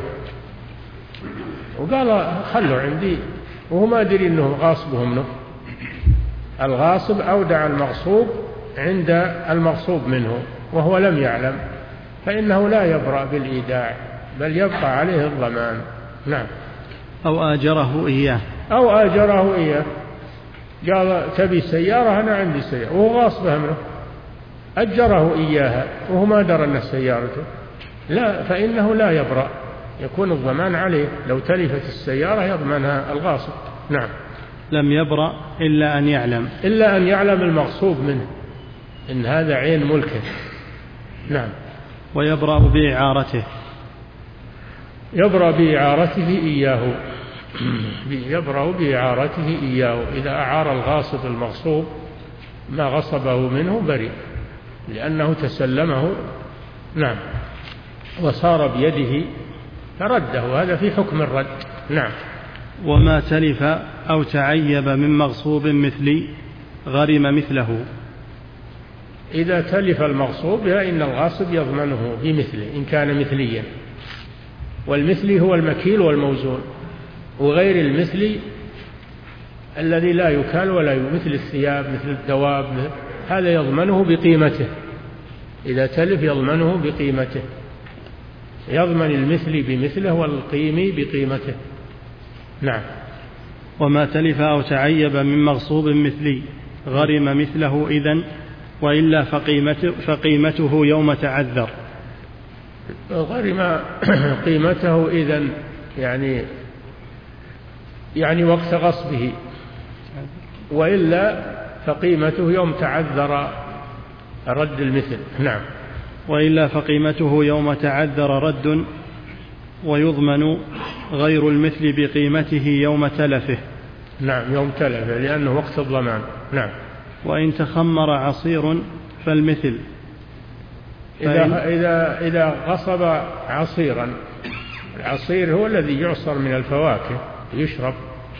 وقال خلوا عندي وهو ما يدري إنه غاصبه منه. الغاصب أودع المغصوب عند المغصوب منه وهو لم يعلم فإنه لا يبرأ بالإيداع بل يبقى عليه الضمان. نعم.
أو آجره إياه
أو آجره إياه، قال تبي سيارة، أنا عندي سيارة، وهو غاصبها منه، أجره إياها وهو ما درى أنها سيارته، لا، فإنه لا يبرأ، يكون الضمان عليه. لو تلفت السيارة يضمنها الغاصب. نعم.
لم يبرأ إلا أن يعلم
إلا أن يعلم المغصوب منه إن هذا عين ملكه. نعم.
ويبرأ بإعارته،
يبرأ بإعارته إياه، يبرأ بإعارته إياه. إذا أعار الغاصب المغصوب ما غصبه منه بريء، لأنه تسلمه. نعم. وصار بيده فرده، هذا في حكم الرد. نعم.
وما تلف أو تعيب من مغصوب مثلي غرم مثله.
إذا تلف المغصوب فإن الغاصب يضمنه بمثله إن كان مثليا، والمثلي هو المكيل والموزون، وغير المثلي الذي لا يكال ولا يمثل، مثل الثياب مثل الدواب، هذا يضمنه بقيمته. إذا تلف يضمنه بقيمته، يضمن المثلي بمثله والقيمي بقيمته. نعم.
وما تلف أو تعيب من مغصوب مثلي غرم مثله إذن، وإلا فقيمته, فقيمته يوم تعذر.
غرم قيمته إذن يعني يعني وقت غصبه، وإلا فقيمته يوم تعذر رد المثل. نعم.
وإلا فقيمته يوم تعذر رد، ويضمن غير المثل بقيمته يوم تلفه.
نعم، يوم تلفه لأنه وقت الضمان. نعم.
وإن تخمر عصير فالمثل.
إذا, إذا, إذا غصب عصيرا، العصير هو الذي يعصر من الفواكه يشرب،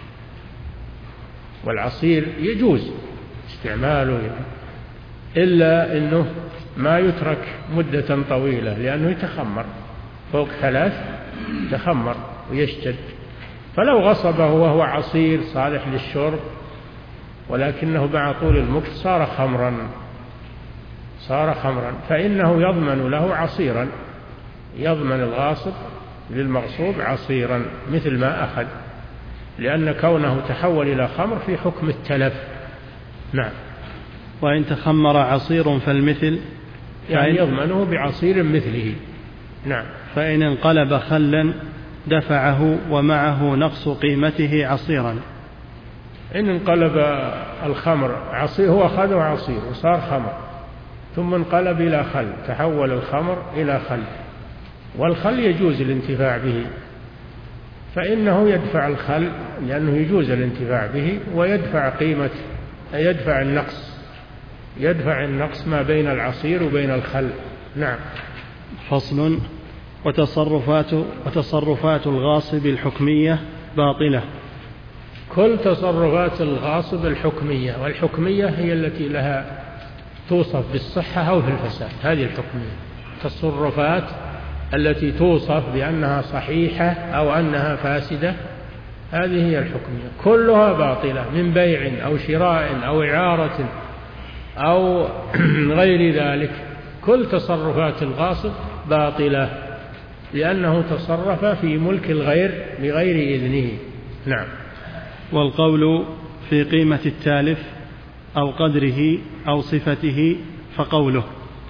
والعصير يجوز استعماله، إلا أنه ما يترك مدة طويلة لأنه يتخمر فوق ثلاث، يتخمر ويشتد. فلو غصبه وهو عصير صالح للشرب ولكنه مع طول المكث صار خمرا صار خمرا فإنه يضمن له عصيرا، يضمن الغاصب للمغصوب عصيرا مثل ما أخذ، لأن كونه تحول إلى خمر في حكم التلف. نعم.
وإن تخمر عصير فالمثل،
يعني يضمنه بعصير مثله. نعم.
فإن انقلب خلا دفعه ومعه نقص قيمته عصيرا.
إن انقلب الخمر عصير، هو أخذه عصير وصار خمر، ثم انقلب إلى خل، تحول الخمر إلى خل، والخل يجوز الانتفاع به، فإنه يدفع الخل لأنه يجوز الانتفاع به، ويدفع قيمة، يدفع النقص، يدفع النقص ما بين العصير وبين الخل. نعم.
فصل. وتصرفات وتصرفات الغاصب الحكمية باطلة.
كل تصرفات الغاصب الحكمية، والحكمية هي التي لها توصف بالصحة أو في الفساد، هذه الحكمية. التصرفات التي توصف بأنها صحيحة أو أنها فاسدة، هذه هي الحكمية، كلها باطلة، من بيع أو شراء أو إعارة أو غير ذلك. كل تصرفات الغاصب باطلة لأنه تصرف في ملك الغير بغير إذنه. نعم.
والقول في قيمة التالف أو قدره أو صفته فقوله: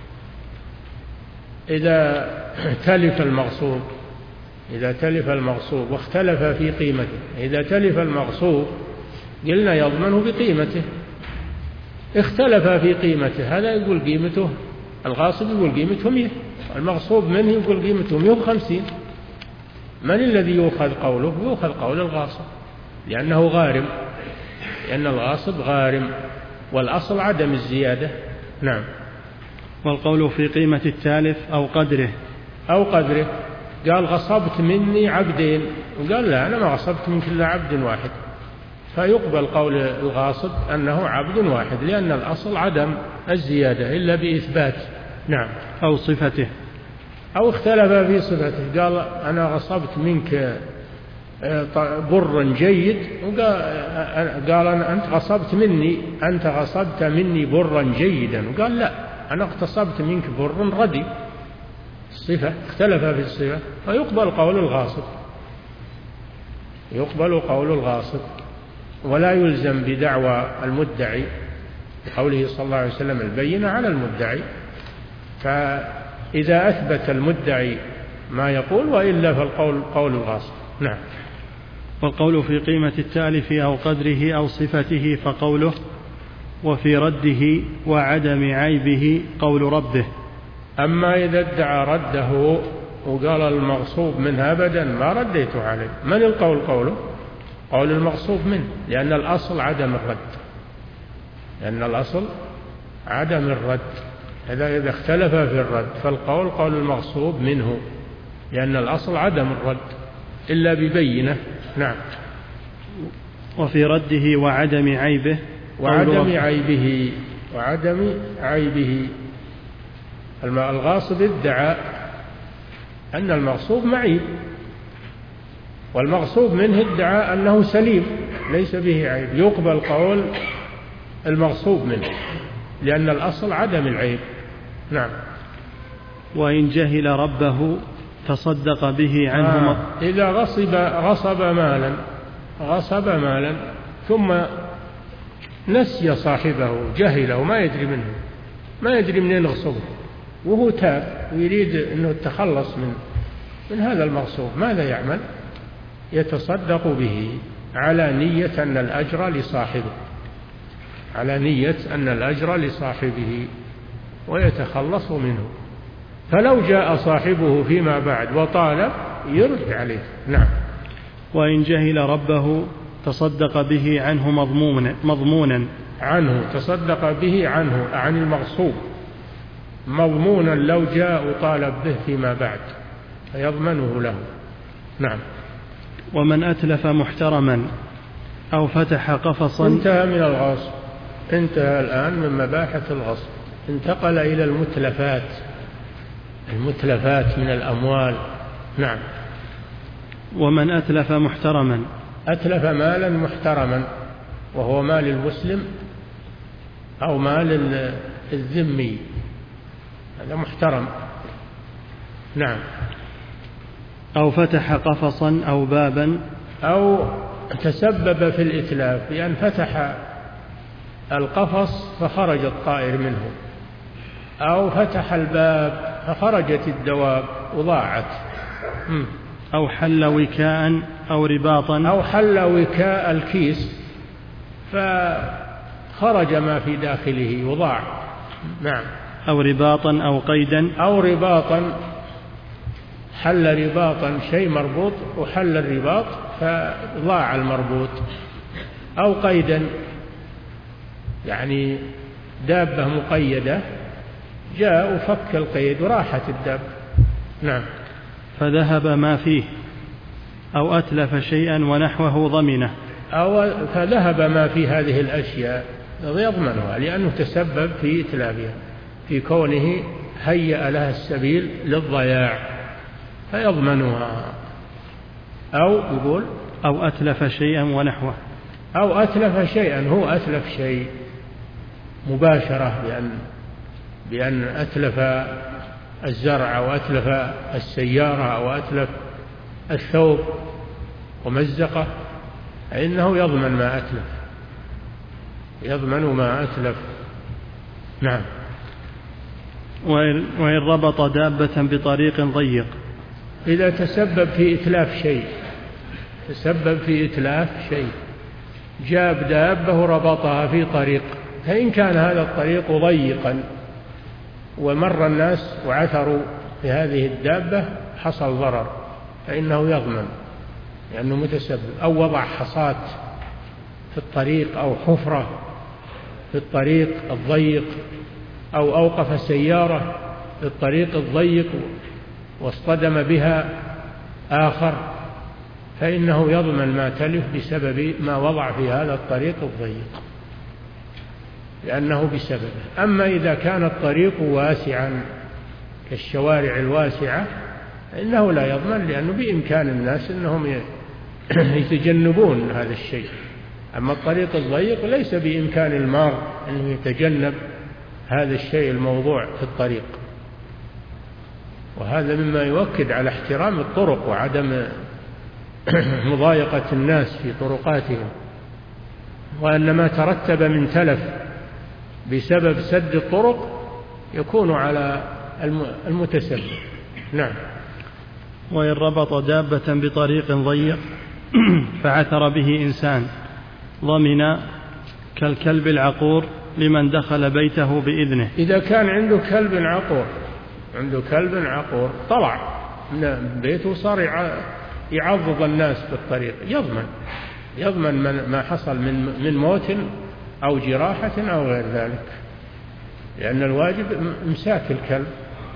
إذا تلف المغصوب إذا تلف المغصوب واختلف في قيمته، إذا تلف المغصوب قلنا يضمنه بقيمته، اختلف في قيمته، هذا يقول قيمته، الغاصب يقول قيمته مئة، المغصوب منه يقول قيمته مئة وخمسين. من الذي يؤخذ قوله؟ يؤخذ قول الغاصب لأنه غارم، لأن الغاصب غارم، والأصل عدم الزيادة. نعم.
والقول في قيمة التالف أو قدره
أو قدره، قال غصبت مني عبدين، وقال لا، أنا ما غصبت منك إلا عبد واحد، فيقبل قول الغاصب أنه عبد واحد، لأن الأصل عدم الزيادة إلا بإثبات. نعم.
أو صفته،
أو اختلف في صفته، قال أنا غصبت منك بر جيد، وقال أنت غصبت مني أنت غصبت مني برا جيدا، وقال لا، أنا اغتصبت منك بر ردي، الصفة، اختلف في الصفة، فيقبل قول الغاصب، يقبل قول الغاصب ولا يلزم بدعوى المدعي، بقوله صلى الله عليه وسلم البينة على المدعي. فإذا أثبت المدعي ما يقول، وإلا فالقول قول الغاصب. نعم.
والقول في قيمة التالف أو قدره أو صفته فقوله، وفي رده وعدم عيبه قول ربه.
أما إذا ادعى رده وقال المغصوب منه أبدا ما رديت عليه، من القول قوله؟ قول المغصوب منه، لأن الأصل عدم الرد، لأن الأصل عدم الرد. إذا إذا اختلف في الرد فالقول قول المغصوب منه، لأن الأصل عدم الرد إلا ببينة. نعم.
وفي رده وعدم عيبه
وعدم عيبه وعدم عيبه الغاصب ادعى أن المغصوب معيب، والمغصوب منه ادعى أنه سليم ليس به عيب، يقبل قول المغصوب منه لأن الأصل عدم العيب. نعم.
وإن جهل ربه تصدق به عنه.
آه. إذا غصب غصب مالا غصب مالا ثم نسي صاحبه، جهله، ما يدري منه، ما يدري منين غصبه، وهو تاب ويريد أنه يتخلص من من هذا المغصوب، ماذا يعمل؟ يتصدق به على نية أن الأجر لصاحبه، على نية أن الأجر لصاحبه ويتخلص منه. فلو جاء صاحبه فيما بعد وطالب يرد عليه. نعم.
وإن جهل ربه تصدق به عنه مضمونا مضمونا
عنه تصدق به عنه عن المغصوب مضمونا، لو جاء وطالب به فيما بعد فيضمنه له. نعم.
ومن أتلف محترما أو فتح قفصا.
انتهى من الغصب، انتهى الآن من مباحث الغصب، انتقل إلى المتلفات، المتلفات من الأموال. نعم.
ومن أتلف محترما،
أتلف مالا محترما وهو مال المسلم أو مال الذمي، هذا محترم. نعم.
أو فتح قفصا أو بابا،
أو تسبب في الإتلاف بأن فتح القفص فخرج الطائر منه، أو فتح الباب فخرجت الدواب وضاعت،
أو حل وكاء أو رباطا،
أو حل وكاء الكيس فخرج ما في داخله وضاع. نعم.
أو رباطا أو قيدا،
أو رباطا، حل رباطا شيء مربوط وحل الرباط فضاع المربوط. أو قيدا يعني دابة مقيدة جاء وفك القيد وراحت الدابة. نعم.
فذهب ما فيه أو أتلف شيئا ونحوه ضمنه،
أو فذهب ما في هذه الأشياء يضمنها لأنه تسبب في إتلافها، في كونه هيأ لها السبيل للضياع فيضمنها. أو يقول
أو أتلف شيئا ونحوه،
أو أتلف شيئا، هو أتلف شيء مباشرة بأن بأن أتلف الزرع أو أتلف السيارة أو أتلف الثوب ومزقه، فإنه يضمن ما أتلف، يضمن ما أتلف. نعم.
وإن ربط دابة بطريق ضيق،
إذا تسبب في إتلاف شيء، تسبب في إتلاف شيء، جاب دابة وربطها في طريق، فإن كان هذا الطريق ضيقا ومر الناس وعثروا في هذه الدابة حصل ضرر فإنه يضمن لأنه متسبب. أو وضع حصاة في الطريق أو حفرة في الطريق الضيق، أو أوقف سيارة في الطريق الضيق واصطدم بها آخر، فإنه يضمن ما تلف بسبب ما وضع في هذا الطريق الضيق لأنه بسببه. أما إذا كان الطريق واسعا كالشوارع الواسعة فإنه لا يضمن، لأنه بإمكان الناس أنهم يتجنبون هذا الشيء. أما الطريق الضيق ليس بإمكان المار أنه يتجنب هذا الشيء الموضوع في الطريق. وهذا مما يؤكد على احترام الطرق وعدم مضايقة الناس في طرقاتهم، وأن ما ترتب من تلف بسبب سد الطرق يكون على المتسبب. نعم.
وإن ربط دابة بطريق ضيق فعثر به إنسان ضمن كالكلب العقور لمن دخل بيته بإذنه.
إذا كان عنده كلب عقور عنده كلب عقور طلع من بيته وصار يعضض الناس بالطريق، يضمن يضمن من ما حصل من من موت أو جراحة أو غير ذلك، لأن الواجب إمساك الكلب.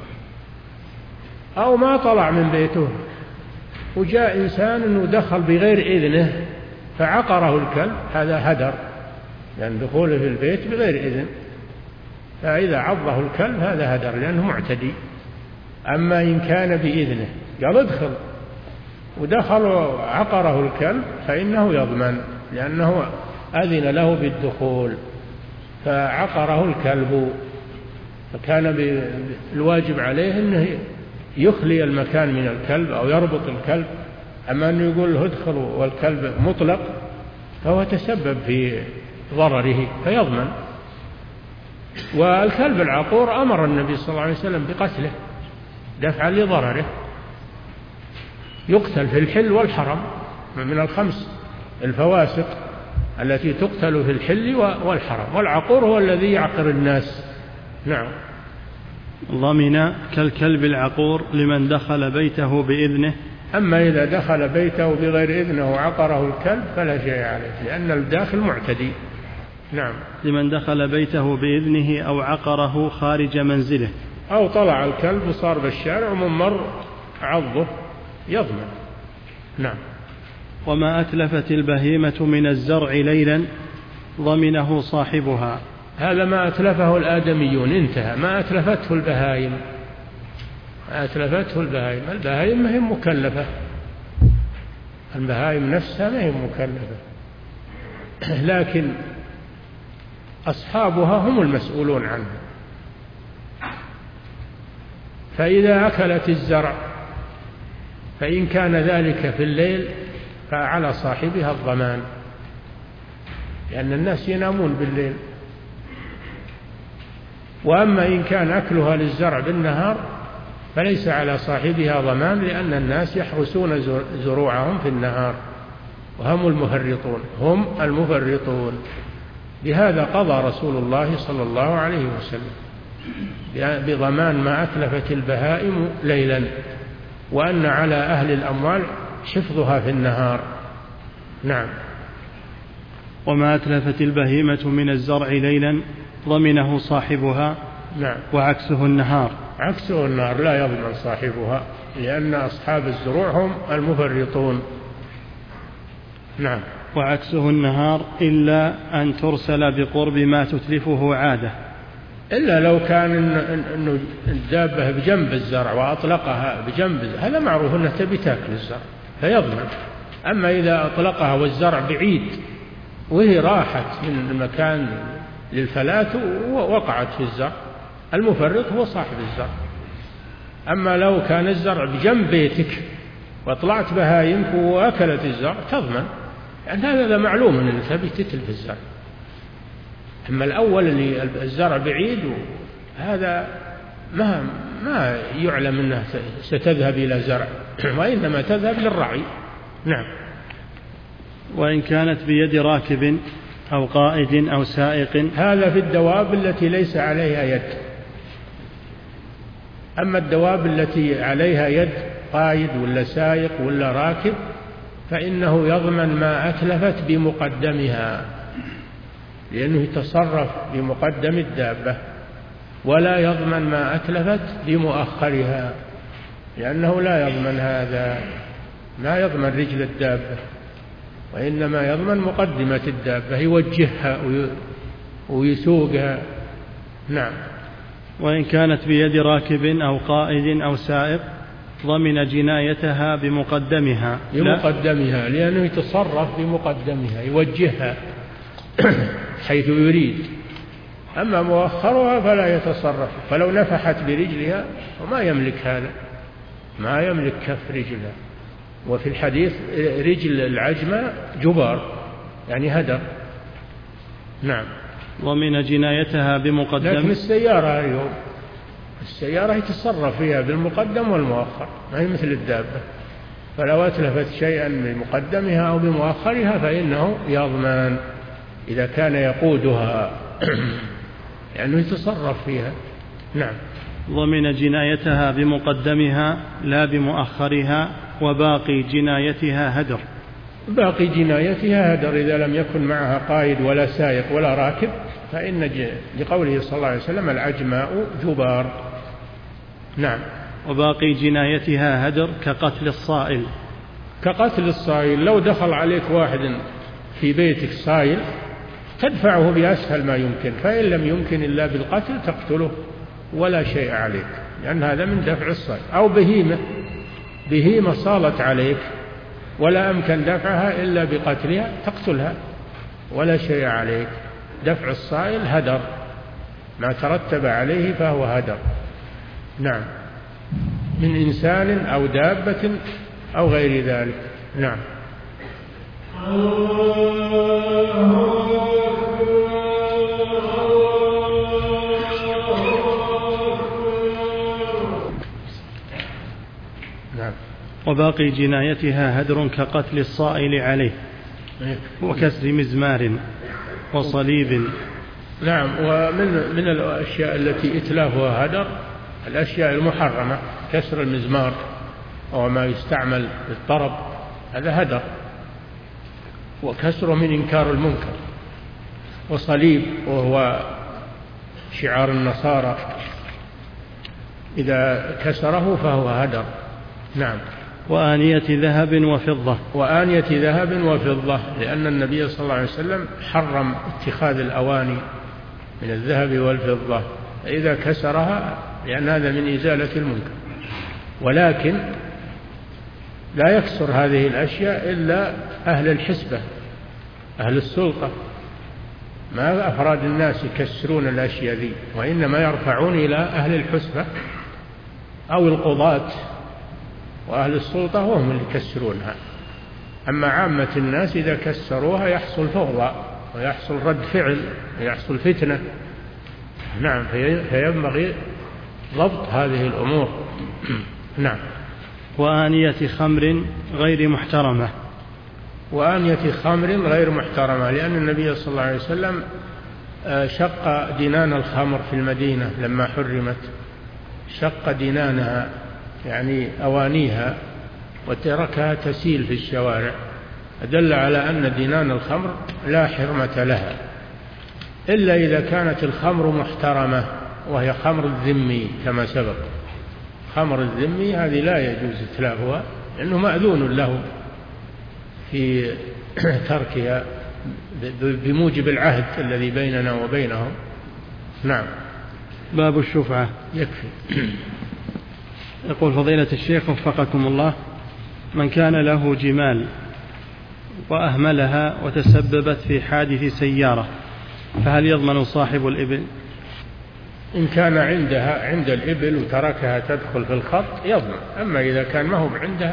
أو ما طلع من بيته وجاء إنسان أنه دخل بغير إذنه فعقره الكلب، هذا هدر، لأن دخوله في البيت بغير إذن، فإذا عضه الكلب هذا هدر لأنه معتدي. أما إن كان بإذنه قال ادخل ودخل وعقره الكلب فإنه يضمن، لأنه أذن له بالدخول فعقره الكلب، فكان الواجب عليه أنه يخلي المكان من الكلب أو يربط الكلب. أما أنه يقول له ادخل والكلب مطلق فهو تسبب في ضرره فيضمن. والكلب العقور أمر النبي صلى الله عليه وسلم بقتله دفعا لضرره، يقتل في الحل والحرم، من الخمس الفواسق التي تقتل في الحل والحرم، والعقور هو الذي يعقر الناس. نعم.
ضمن كالكلب العقور لمن دخل بيته بإذنه.
أما إذا دخل بيته بغير إذنه وعقره الكلب فلا شيء عليه، لأن الداخل معتدي. نعم.
لمن دخل بيته بإذنه أو عقره خارج منزله،
أو طلع الكلب وصار بالشارع ومن مر عضه يضمن. نعم.
وما أتلفت البهيمة من الزرع ليلا ضمنه صاحبها.
هذا ما أتلفه الآدميون انتهى، ما أتلفته البهائم. ما أتلفته البهائم البهائم ما هي مكلفة، البهائم نفسها ما هي مكلفة، لكن أصحابها هم المسؤولون عنها. فإذا أكلت الزرع فإن كان ذلك في الليل فعلى صاحبها الضمان، لأن الناس ينامون بالليل. وأما إن كان أكلها للزرع بالنهار فليس على صاحبها ضمان، لأن الناس يحرسون زروعهم في النهار وهم المفرطون هم المفرطون بهذا قضى رسول الله صلى الله عليه وسلم بضمان ما أتلفت البهائم ليلا، وأن على أهل الأموال حفظها في النهار. نعم.
وما أتلفت البهيمة من الزرع ليلا ضمنه صاحبها.
نعم.
وعكسه النهار.
عكسه النهار لا يضمن صاحبها، لأن أصحاب الزروع هم المفرطون. نعم.
وعكسه النهار إلا أن ترسل بقرب ما تتلفه عادة،
إلا لو كان إنه الدابة بجنب الزرع وأطلقها بجنب، هذا معروف أنها تبي تأكل الزرع فيضمن. أما إذا أطلقها والزرع بعيد وهي راحت من المكان للفلاة ووقعت في الزرع، المفرط هو صاحب الزرع. أما لو كان الزرع بجنب بيتك وطلعت بهايمك وأكلت الزرع تضمن، يعني هذا معلوم أن تبي تتلف الزرع. أما الأول اللي الزرع بعيد هذا ما ما يعلم أنها ستذهب إلى زرع، وإنما تذهب للرعي. نعم.
وإن كانت بيد راكب أو قائد أو سائق.
هذا في الدواب التي ليس عليها يد. أما الدواب التي عليها يد قائد ولا سائق ولا راكب فإنه يضمن ما أتلفت بمقدمها، لأنه يتصرف بمقدم الدابة، ولا يضمن ما أتلفت بمؤخرها، لأنه لا يضمن هذا، لا يضمن رجل الدابة، وإنما يضمن مقدمة الدابة يوجهها ويسوقها. نعم.
وإن كانت بيد راكب أو قائد أو سائق ضمن جنايتها بمقدمها.
بمقدمها لأنه يتصرف بمقدمها يوجهها حيث يريد. أما مؤخرها فلا يتصرف، فلو نفحت برجلها وما يملك هذا. ما يملك كف رجلها. وفي الحديث رجل العجمة جبار يعني هدر. نعم.
ومن جنايتها بمقدم.
لكن السيارة اليوم السيارة يتصرف فيها بالمقدم والمؤخر، ما هي مثل الدابة، فلو أتلفت شيئا بمقدمها أو بمؤخرها فإنه يضمن إذا كان يقودها يعني يتصرف فيها. نعم.
ومن جنايتها بمقدمها لا بمؤخرها، وباقي جنايتها هدر.
باقي جنايتها هدر إذا لم يكن معها قائد ولا سائق ولا راكب، فإن لقوله صلى الله عليه وسلم العجماء جبار. نعم.
وباقي جنايتها هدر كقتل الصائل.
كقتل الصائل، لو دخل عليك واحد في بيتك صائل تدفعه بأسهل ما يمكن، فإن لم يمكن إلا بالقتل تقتله ولا شيء عليك، لأن هذا من دفع الصائل. أو بهيمة بهيمة صالت عليك ولا أمكن دفعها إلا بقتلها تقتلها ولا شيء عليك. دفع الصائل هدر، ما ترتب عليه فهو هدر. نعم. من إنسان أو دابة أو غير ذلك. نعم. نعم.
وباقي جنايتها هدر كقتل الصائل عليه وكسر مزمار وصليب.
نعم. ومن من الأشياء التي إتلافها هدر الأشياء المحرمة، كسر المزمار أو ما يستعمل بالطرب هذا هدر، وكسره من إنكار المنكر. وصليب وهو شعار النصارى إذا كسره فهو هدر. نعم.
وآنية ذهب وفضة.
وآنية ذهب وفضة، لأن النبي صلى الله عليه وسلم حرم اتخاذ الأواني من الذهب والفضة إذا كسرها، لأن هذا من إزالة المنكر. ولكن لا يكسر هذه الأشياء إلا أهل الحسبة أهل السلطة، ما أفراد الناس يكسرون الأشياء ذي، وإنما يرفعون إلى أهل الحسبة أو القضاة وأهل السلطة وهم اللي يكسرونها. أما عامة الناس إذا كسروها يحصل فوضى ويحصل رد فعل ويحصل فتنة. نعم. فينبغي ضبط هذه الأمور. نعم.
وآنية خمر غير محترمة.
وآنية خمر غير محترمة، لأن النبي صلى الله عليه وسلم شق دنان الخمر في المدينة لما حرمت، شق دنانها يعني أوانيها وتركها تسيل في الشوارع، أدل على أن دنان الخمر لا حرمة لها إلا إذا كانت الخمر محترمة، وهي خمر الذمي كما سبق. خمر الذمي هذه لا يجوز إتلافها لأنه مأذون له في تركها بموجب العهد الذي بيننا وبينهم. نعم.
باب الشفعة.
يكفي.
يقول فضيلة الشيخ وفقكم الله: من كان له جمال وأهملها وتسببت في حادث سيارة فهل يضمن صاحب الإبل؟
إن كان عندها عند الإبل وتركها تدخل في الخط يضمن، أما إذا كان ما هو عندها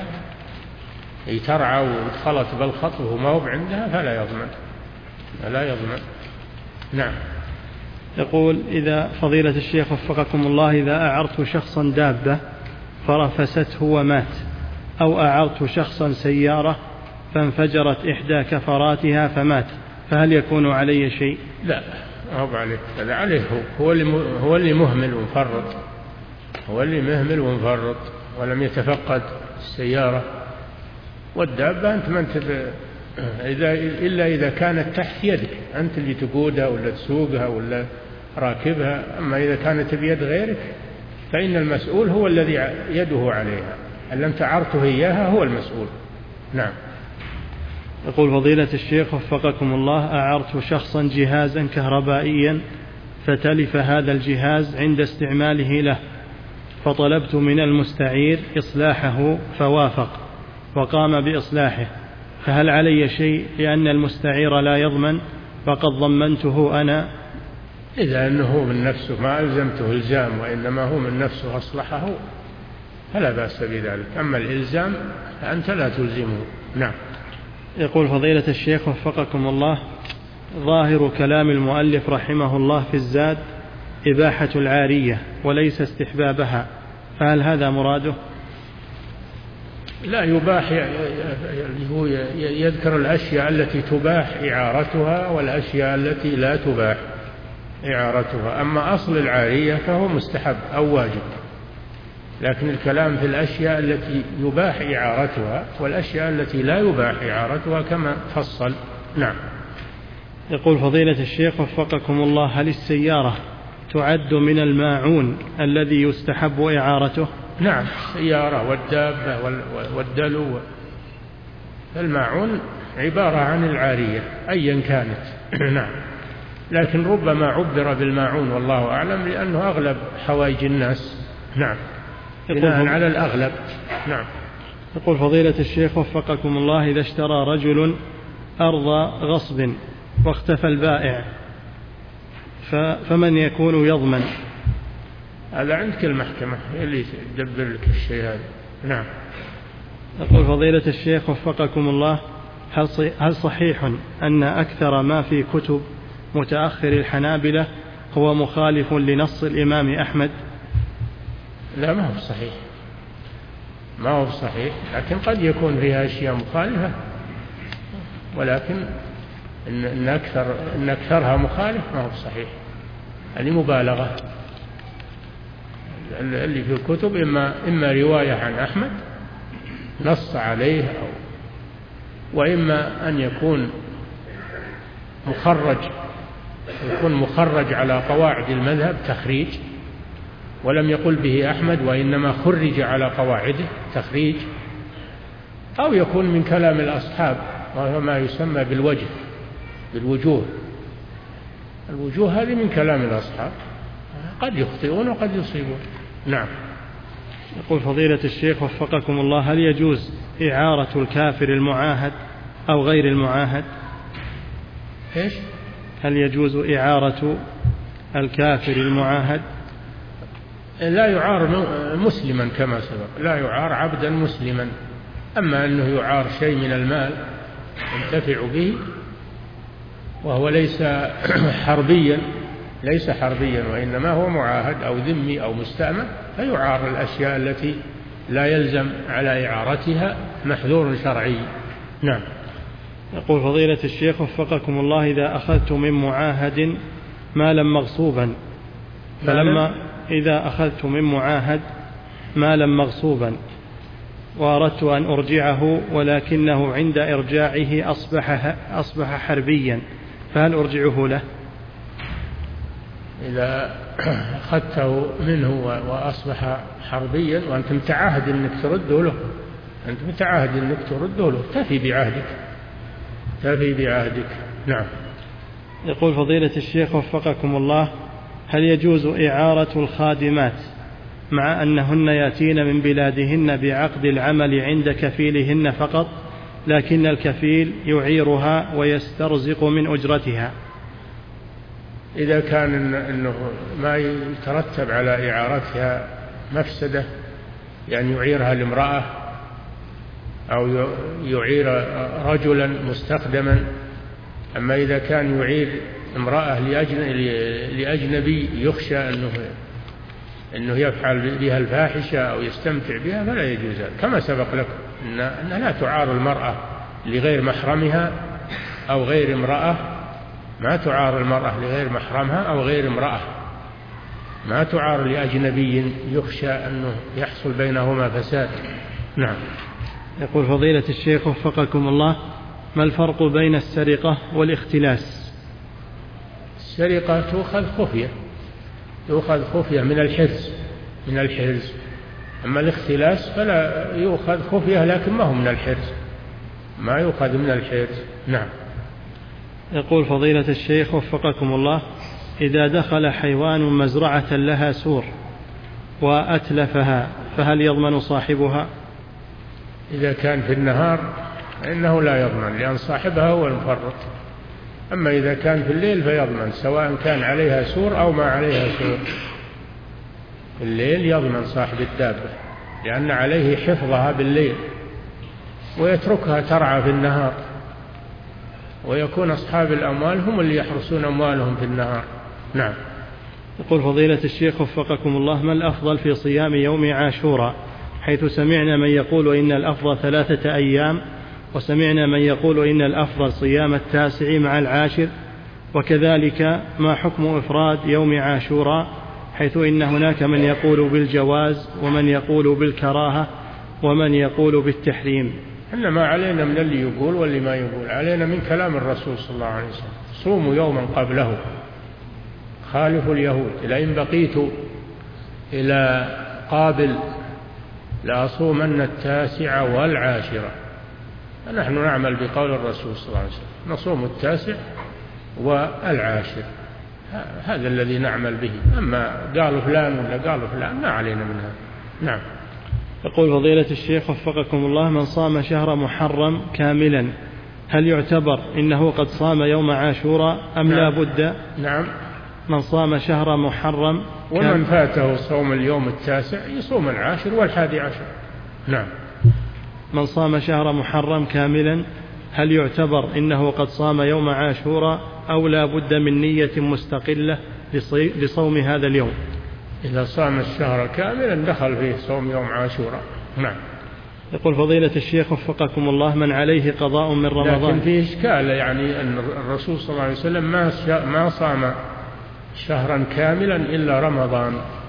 ترعى وادخلت بالخط وهو ما هو عندها فلا يضمن لا يضمن. نعم.
يقول: إذا فضيلة الشيخ وفقكم الله إذا أعرت شخصا دابة فرفسته ومات، أو أعرت شخصا سيارة فانفجرت إحدى كفراتها فمات، فهل يكون علي شيء؟
لا، هو عليه، هذا عليه هو اللي هو اللي مهمل ومفرط، هو اللي مهمل ومفرط ولم يتفقد السيارة. والدابة أنت من تب... إذا إلا إذا كانت تحت يدك أنت اللي تقودها ولا تسوقها ولا راكبها. أما إذا كانت بيد غيرك فإن المسؤول هو الذي يده عليها، إن لم تعرته إياها هو المسؤول. نعم.
يقول فضيلة الشيخ وفقكم الله: أعرت شخصا جهازا كهربائيا فتلف هذا الجهاز عند استعماله له، فطلبت من المستعير إصلاحه فوافق وقام بإصلاحه، فهل علي شيء لأن المستعير لا يضمن فقد ضمنته أنا؟
إذا أنه من نفسه ما ألزمته إلزام وإنما هو من نفسه أصلحه فلا بأس بذلك. أما الإلزام فأنت لا تلزمه. نعم.
يقول فضيلة الشيخ وفقكم الله: ظاهر كلام المؤلف رحمه الله في الزاد إباحة العارية وليس استحبابها، فهل هذا مراده؟
لا، يباح، هو يذكر الأشياء التي تباح إعارتها والأشياء التي لا تباح إعارتها. أما أصل العارية فهو مستحب أو واجب، لكن الكلام في الأشياء التي يباح إعارتها والأشياء التي لا يباح إعارتها كما فصل. نعم.
يقول فضيلة الشيخ وفقكم الله: هل السيارة تعد من الماعون الذي يستحب إعارته؟
نعم، السيارة والدابة والدلو. الماعون عبارة عن العارية أيا كانت. نعم، لكن ربما عبر بالماعون والله أعلم، لأنه أغلب حوائج الناس. نعم، بناء على الأغلب. نعم.
يقول فضيلة الشيخ وفقكم الله: إذا اشترى رجل أرض غصب واختفى البائع فمن يكون يضمن؟
هذا عندك المحكمة اللي تدبر لك الشيء هذا. نعم.
يقول فضيلة الشيخ وفقكم الله: هل صحيح أن أكثر ما في كتب متأخر الحنابلة هو مخالف لنص الإمام أحمد؟
لا، ما هو صحيح، ما هو صحيح، لكن قد يكون فيها أشياء مخالفة، ولكن إن, إن, أكثر إن أكثرها مخالف ما هو صحيح. هذه مبالغة. اللي في الكتب إما, إما رواية عن أحمد نص عليه، أو وإما أن يكون مخرج يكون مخرج على قواعد المذهب تخريج، ولم يقل به أحمد وإنما خرج على قواعده تخريج، أو يكون من كلام الأصحاب وهو ما يسمى بالوجه بالوجوه. الوجوه هذه من كلام الأصحاب، قد يخطئون وقد يصيبون. نعم.
يقول فضيلة الشيخ وفقكم الله: هل يجوز إعارة الكافر المعاهد أو غير المعاهد؟
إيش؟
هل يجوز إعارة الكافر المعاهد؟
لا يعار مسلما كما سبق، لا يعار عبدا مسلما. أما أنه يعار شيء من المال ينتفع به وهو ليس حربيا ليس حربيا وإنما هو معاهد أو ذمي أو مستأمن، فيعار الأشياء التي لا يلزم على إعارتها محذور شرعي. نعم.
يقول فضيلة الشيخ وفقكم الله: إذا أخذت من معاهد مالا مغصوبا فلما إذا أخذت من معاهد مالا مغصوبا وأردت أن أرجعه ولكنه عند إرجاعه أصبح, أصبح حربيا، فهل أرجعه له؟
إذا أخذته منه وأصبح حربيا وأنت متعاهد أنك ترده له أنت متعاهد أنك ترده له تفي بعهدك تفي بعهدك. نعم.
يقول فضيلة الشيخ وفقكم الله: هل يجوز إعارة الخادمات مع أنهن يأتين من بلادهن بعقد العمل عند كفيلهن فقط، لكن الكفيل يعيرها ويسترزق من أجرتها؟
إذا كان إنه ما يترتب على إعارتها مفسدة، يعني يعيرها لامرأة أو يعير رجلا مستخدما. أما إذا كان يعير امرأة لأجنبي يخشى أنه أنه يفعل بها الفاحشة أو يستمتع بها فلا يجوز، كما سبق لكم إن أن لا تعار المرأة لغير محرمها أو غير امرأة، ما تعار المرأة لغير محرمها أو غير امرأة، ما تعار لأجنبي يخشى أنه يحصل بينهما فساد. نعم.
يقول فضيلة الشيخ وفقكم الله: ما الفرق بين السرقة والاختلاس؟
السرقة تؤخذ خفية يؤخذ خفية من الحرز من الحرز أما الاختلاس فلا يؤخذ خفية لكن ما هو من الحرز ما يؤخذ من الحرز. نعم.
يقول فضيلة الشيخ وفقكم الله: إذا دخل حيوان مزرعة لها سور وأتلفها فهل يضمن صاحبها؟
إذا كان في النهار فإنه لا يضمن، لأن صاحبها هو المفرط. أما إذا كان في الليل فيضمن، سواء كان عليها سور أو ما عليها سور. في الليل يضمن صاحب الدابة. لأن عليه حفظها بالليل ويتركها ترعى في النهار، ويكون أصحاب الأموال هم اللي يحرسون أموالهم في النهار. نعم.
يقول فضيلة الشيخ وفقكم الله: ما الأفضل في صيام يوم عاشوراء؟ حيث سمعنا من يقول إن الأفضل ثلاثة أيام، وسمعنا من يقول إن الأفضل صيام التاسع مع العاشر، وكذلك ما حكم إفراد يوم عاشوراء، حيث إن هناك من يقول بالجواز ومن يقول بالكراهة ومن يقول بالتحريم.
إحنا ما علينا من اللي يقول واللي ما يقول، علينا من كلام الرسول صلى الله عليه وسلم: صوموا يوما قبله خالفوا اليهود، لئن بقيت إلى قابل لأصومن التاسع والعاشرة. نحن نعمل بقول الرسول صلى الله عليه وسلم، نصوم التاسع والعاشر، هذا الذي نعمل به. أما قالوا فلان ولا قالوا فلان ما علينا منها. نعم.
يقول فضيلة الشيخ وفقكم الله: من صام شهر محرم كاملا هل يعتبر إنه قد صام يوم عاشوراء أم
نعم.
لا بد؟
نعم.
من صام شهر محرم
ومن فاته صوم اليوم التاسع يصوم العاشر والحادي عشر. نعم.
من صام شهر محرم كاملا هل يعتبر إنه قد صام يوم عاشوراء أو لا بد من نية مستقلة لصوم هذا اليوم؟
إذا صام الشهر كاملا دخل فيه صوم يوم عاشوراء. نعم.
يقول فضيلة الشيخ وفقكم الله: من عليه قضاء من رمضان.
لكن فيه إشكال، يعني أن الرسول صلى الله عليه وسلم ما ما صام شهرا كاملا إلا رمضان،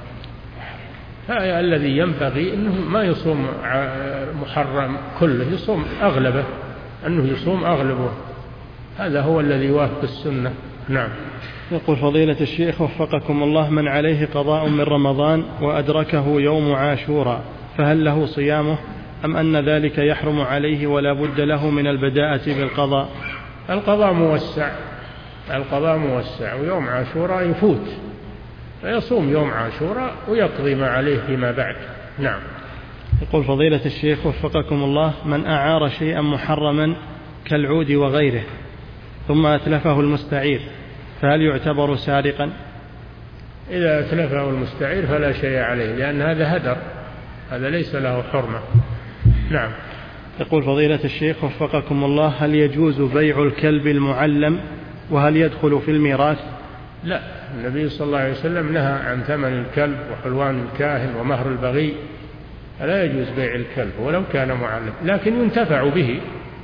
فالذي ينبغي أنه ما يصوم محرم كله، يصوم أغلبه، أنه يصوم أغلبه، هذا هو الذي يوافق السنة. نعم.
يقول فضيلة الشيخ وفقكم الله: من عليه قضاء من رمضان وأدركه يوم عاشوراء فهل له صيامه أم أن ذلك يحرم عليه ولا بد له من البداءة بالقضاء؟
القضاء موسع، القضاء موسع، ويوم عاشوراء يفوت فيصوم يوم عاشوراء ويقضي ما عليه فيما بعد. نعم.
يقول فضيلة الشيخ وفقكم الله: من أعار شيئا محرما كالعود وغيره ثم أتلفه المستعير فهل يعتبر سارقا؟
إذا أتلفه المستعير فلا شيء عليه، لأن هذا هدر، هذا ليس له حرمة. نعم.
يقول فضيلة الشيخ وفقكم الله: هل يجوز بيع الكلب المعلم وهل يدخل في الميراث؟
لا، النبي صلى الله عليه وسلم نهى عن ثمن الكلب وحلوان الكاهن ومهر البغي، فلا يجوز بيع الكلب ولو كان معلم، لكن ينتفع به،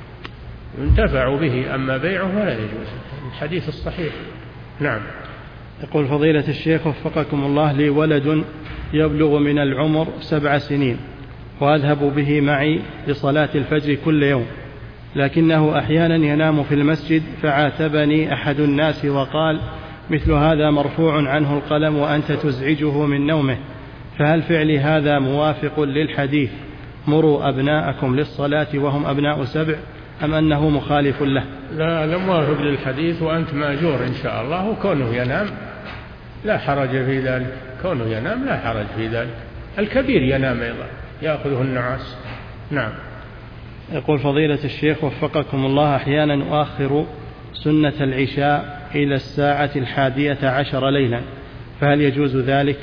ينتفع به، أما بيعه فلا يجوز، الحديث الصحيح. نعم.
يقول فضيلة الشيخ وفقكم الله: لي ولد يبلغ من العمر سبع سنين وأذهب به معي لصلاة الفجر كل يوم، لكنه أحيانا ينام في المسجد، فعاتبني أحد الناس وقال: مثل هذا مرفوع عنه القلم وأنت تزعجه من نومه، فهل فعلي هذا موافق للحديث مروا أبناءكم للصلاة وهم أبناء سبع أم أنه مخالف له؟
لا، لا موافق للحديث، وأنت ماجور إن شاء الله، وكونه ينام لا حرج في ذلك، كونه ينام لا حرج في ذلك، الكبير ينام أيضا يأخذه النعاس. نعم.
يقول فضيلة الشيخ وفقكم الله: أحيانا أؤخر سنة العشاء إلى الساعة الحادية عشر ليلا، فهل يجوز ذلك؟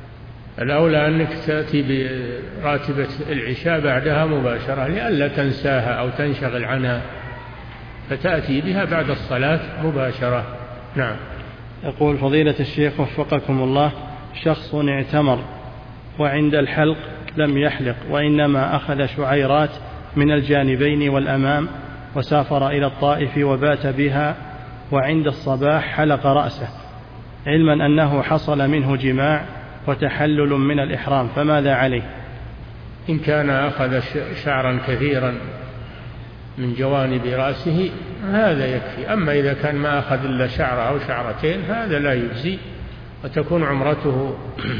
الأولى أنك تأتي براتبة العشاء بعدها مباشرة لئلا تنساها أو تنشغل عنها، فتأتي بها بعد الصلاة مباشرة. نعم.
يقول فضيلة الشيخ وفقكم الله: شخص اعتمر وعند الحلق لم يحلق وإنما أخذ شعيرات من الجانبين والأمام وسافر إلى الطائف وبات بها، وعند الصباح حلق رأسه، علما أنه حصل منه جماع وتحلل من الإحرام، فماذا عليه؟
إن كان أخذ شعرا كثيرا من جوانب رأسه هذا يكفي، أما إذا كان ما أخذ إلا شعر أو شعرتين هذا لا يجزي، وتكون عمرته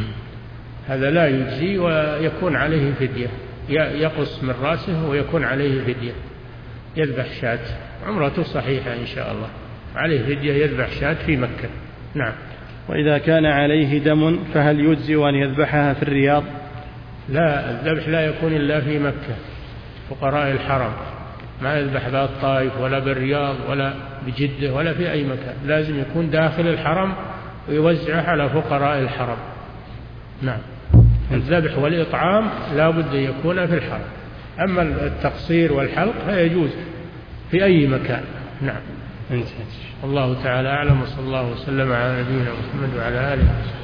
هذا لا يجزي، ويكون عليه فدية، يقص من رأسه ويكون عليه فدية، يذبح شاة، عمرته صحيحة إن شاء الله، عليه فدية يذبح شاة في مكة. نعم.
وإذا كان عليه دم فهل يجزي أن يذبحها في الرياض؟
لا، الذبح لا يكون إلا في مكة، فقراء الحرم، ما يذبح لا الطائف ولا بالرياض ولا بجدة ولا في أي مكان، لازم يكون داخل الحرم ويوزعه على فقراء الحرم. نعم. الذبح والإطعام لا بد أن يكون في الحرم، أما التقصير والحلق فيجوز في أي مكان. نعم. الله تعالى أعلم، وصلى الله وسلم على نبينا محمد وعلى آله وصحبه.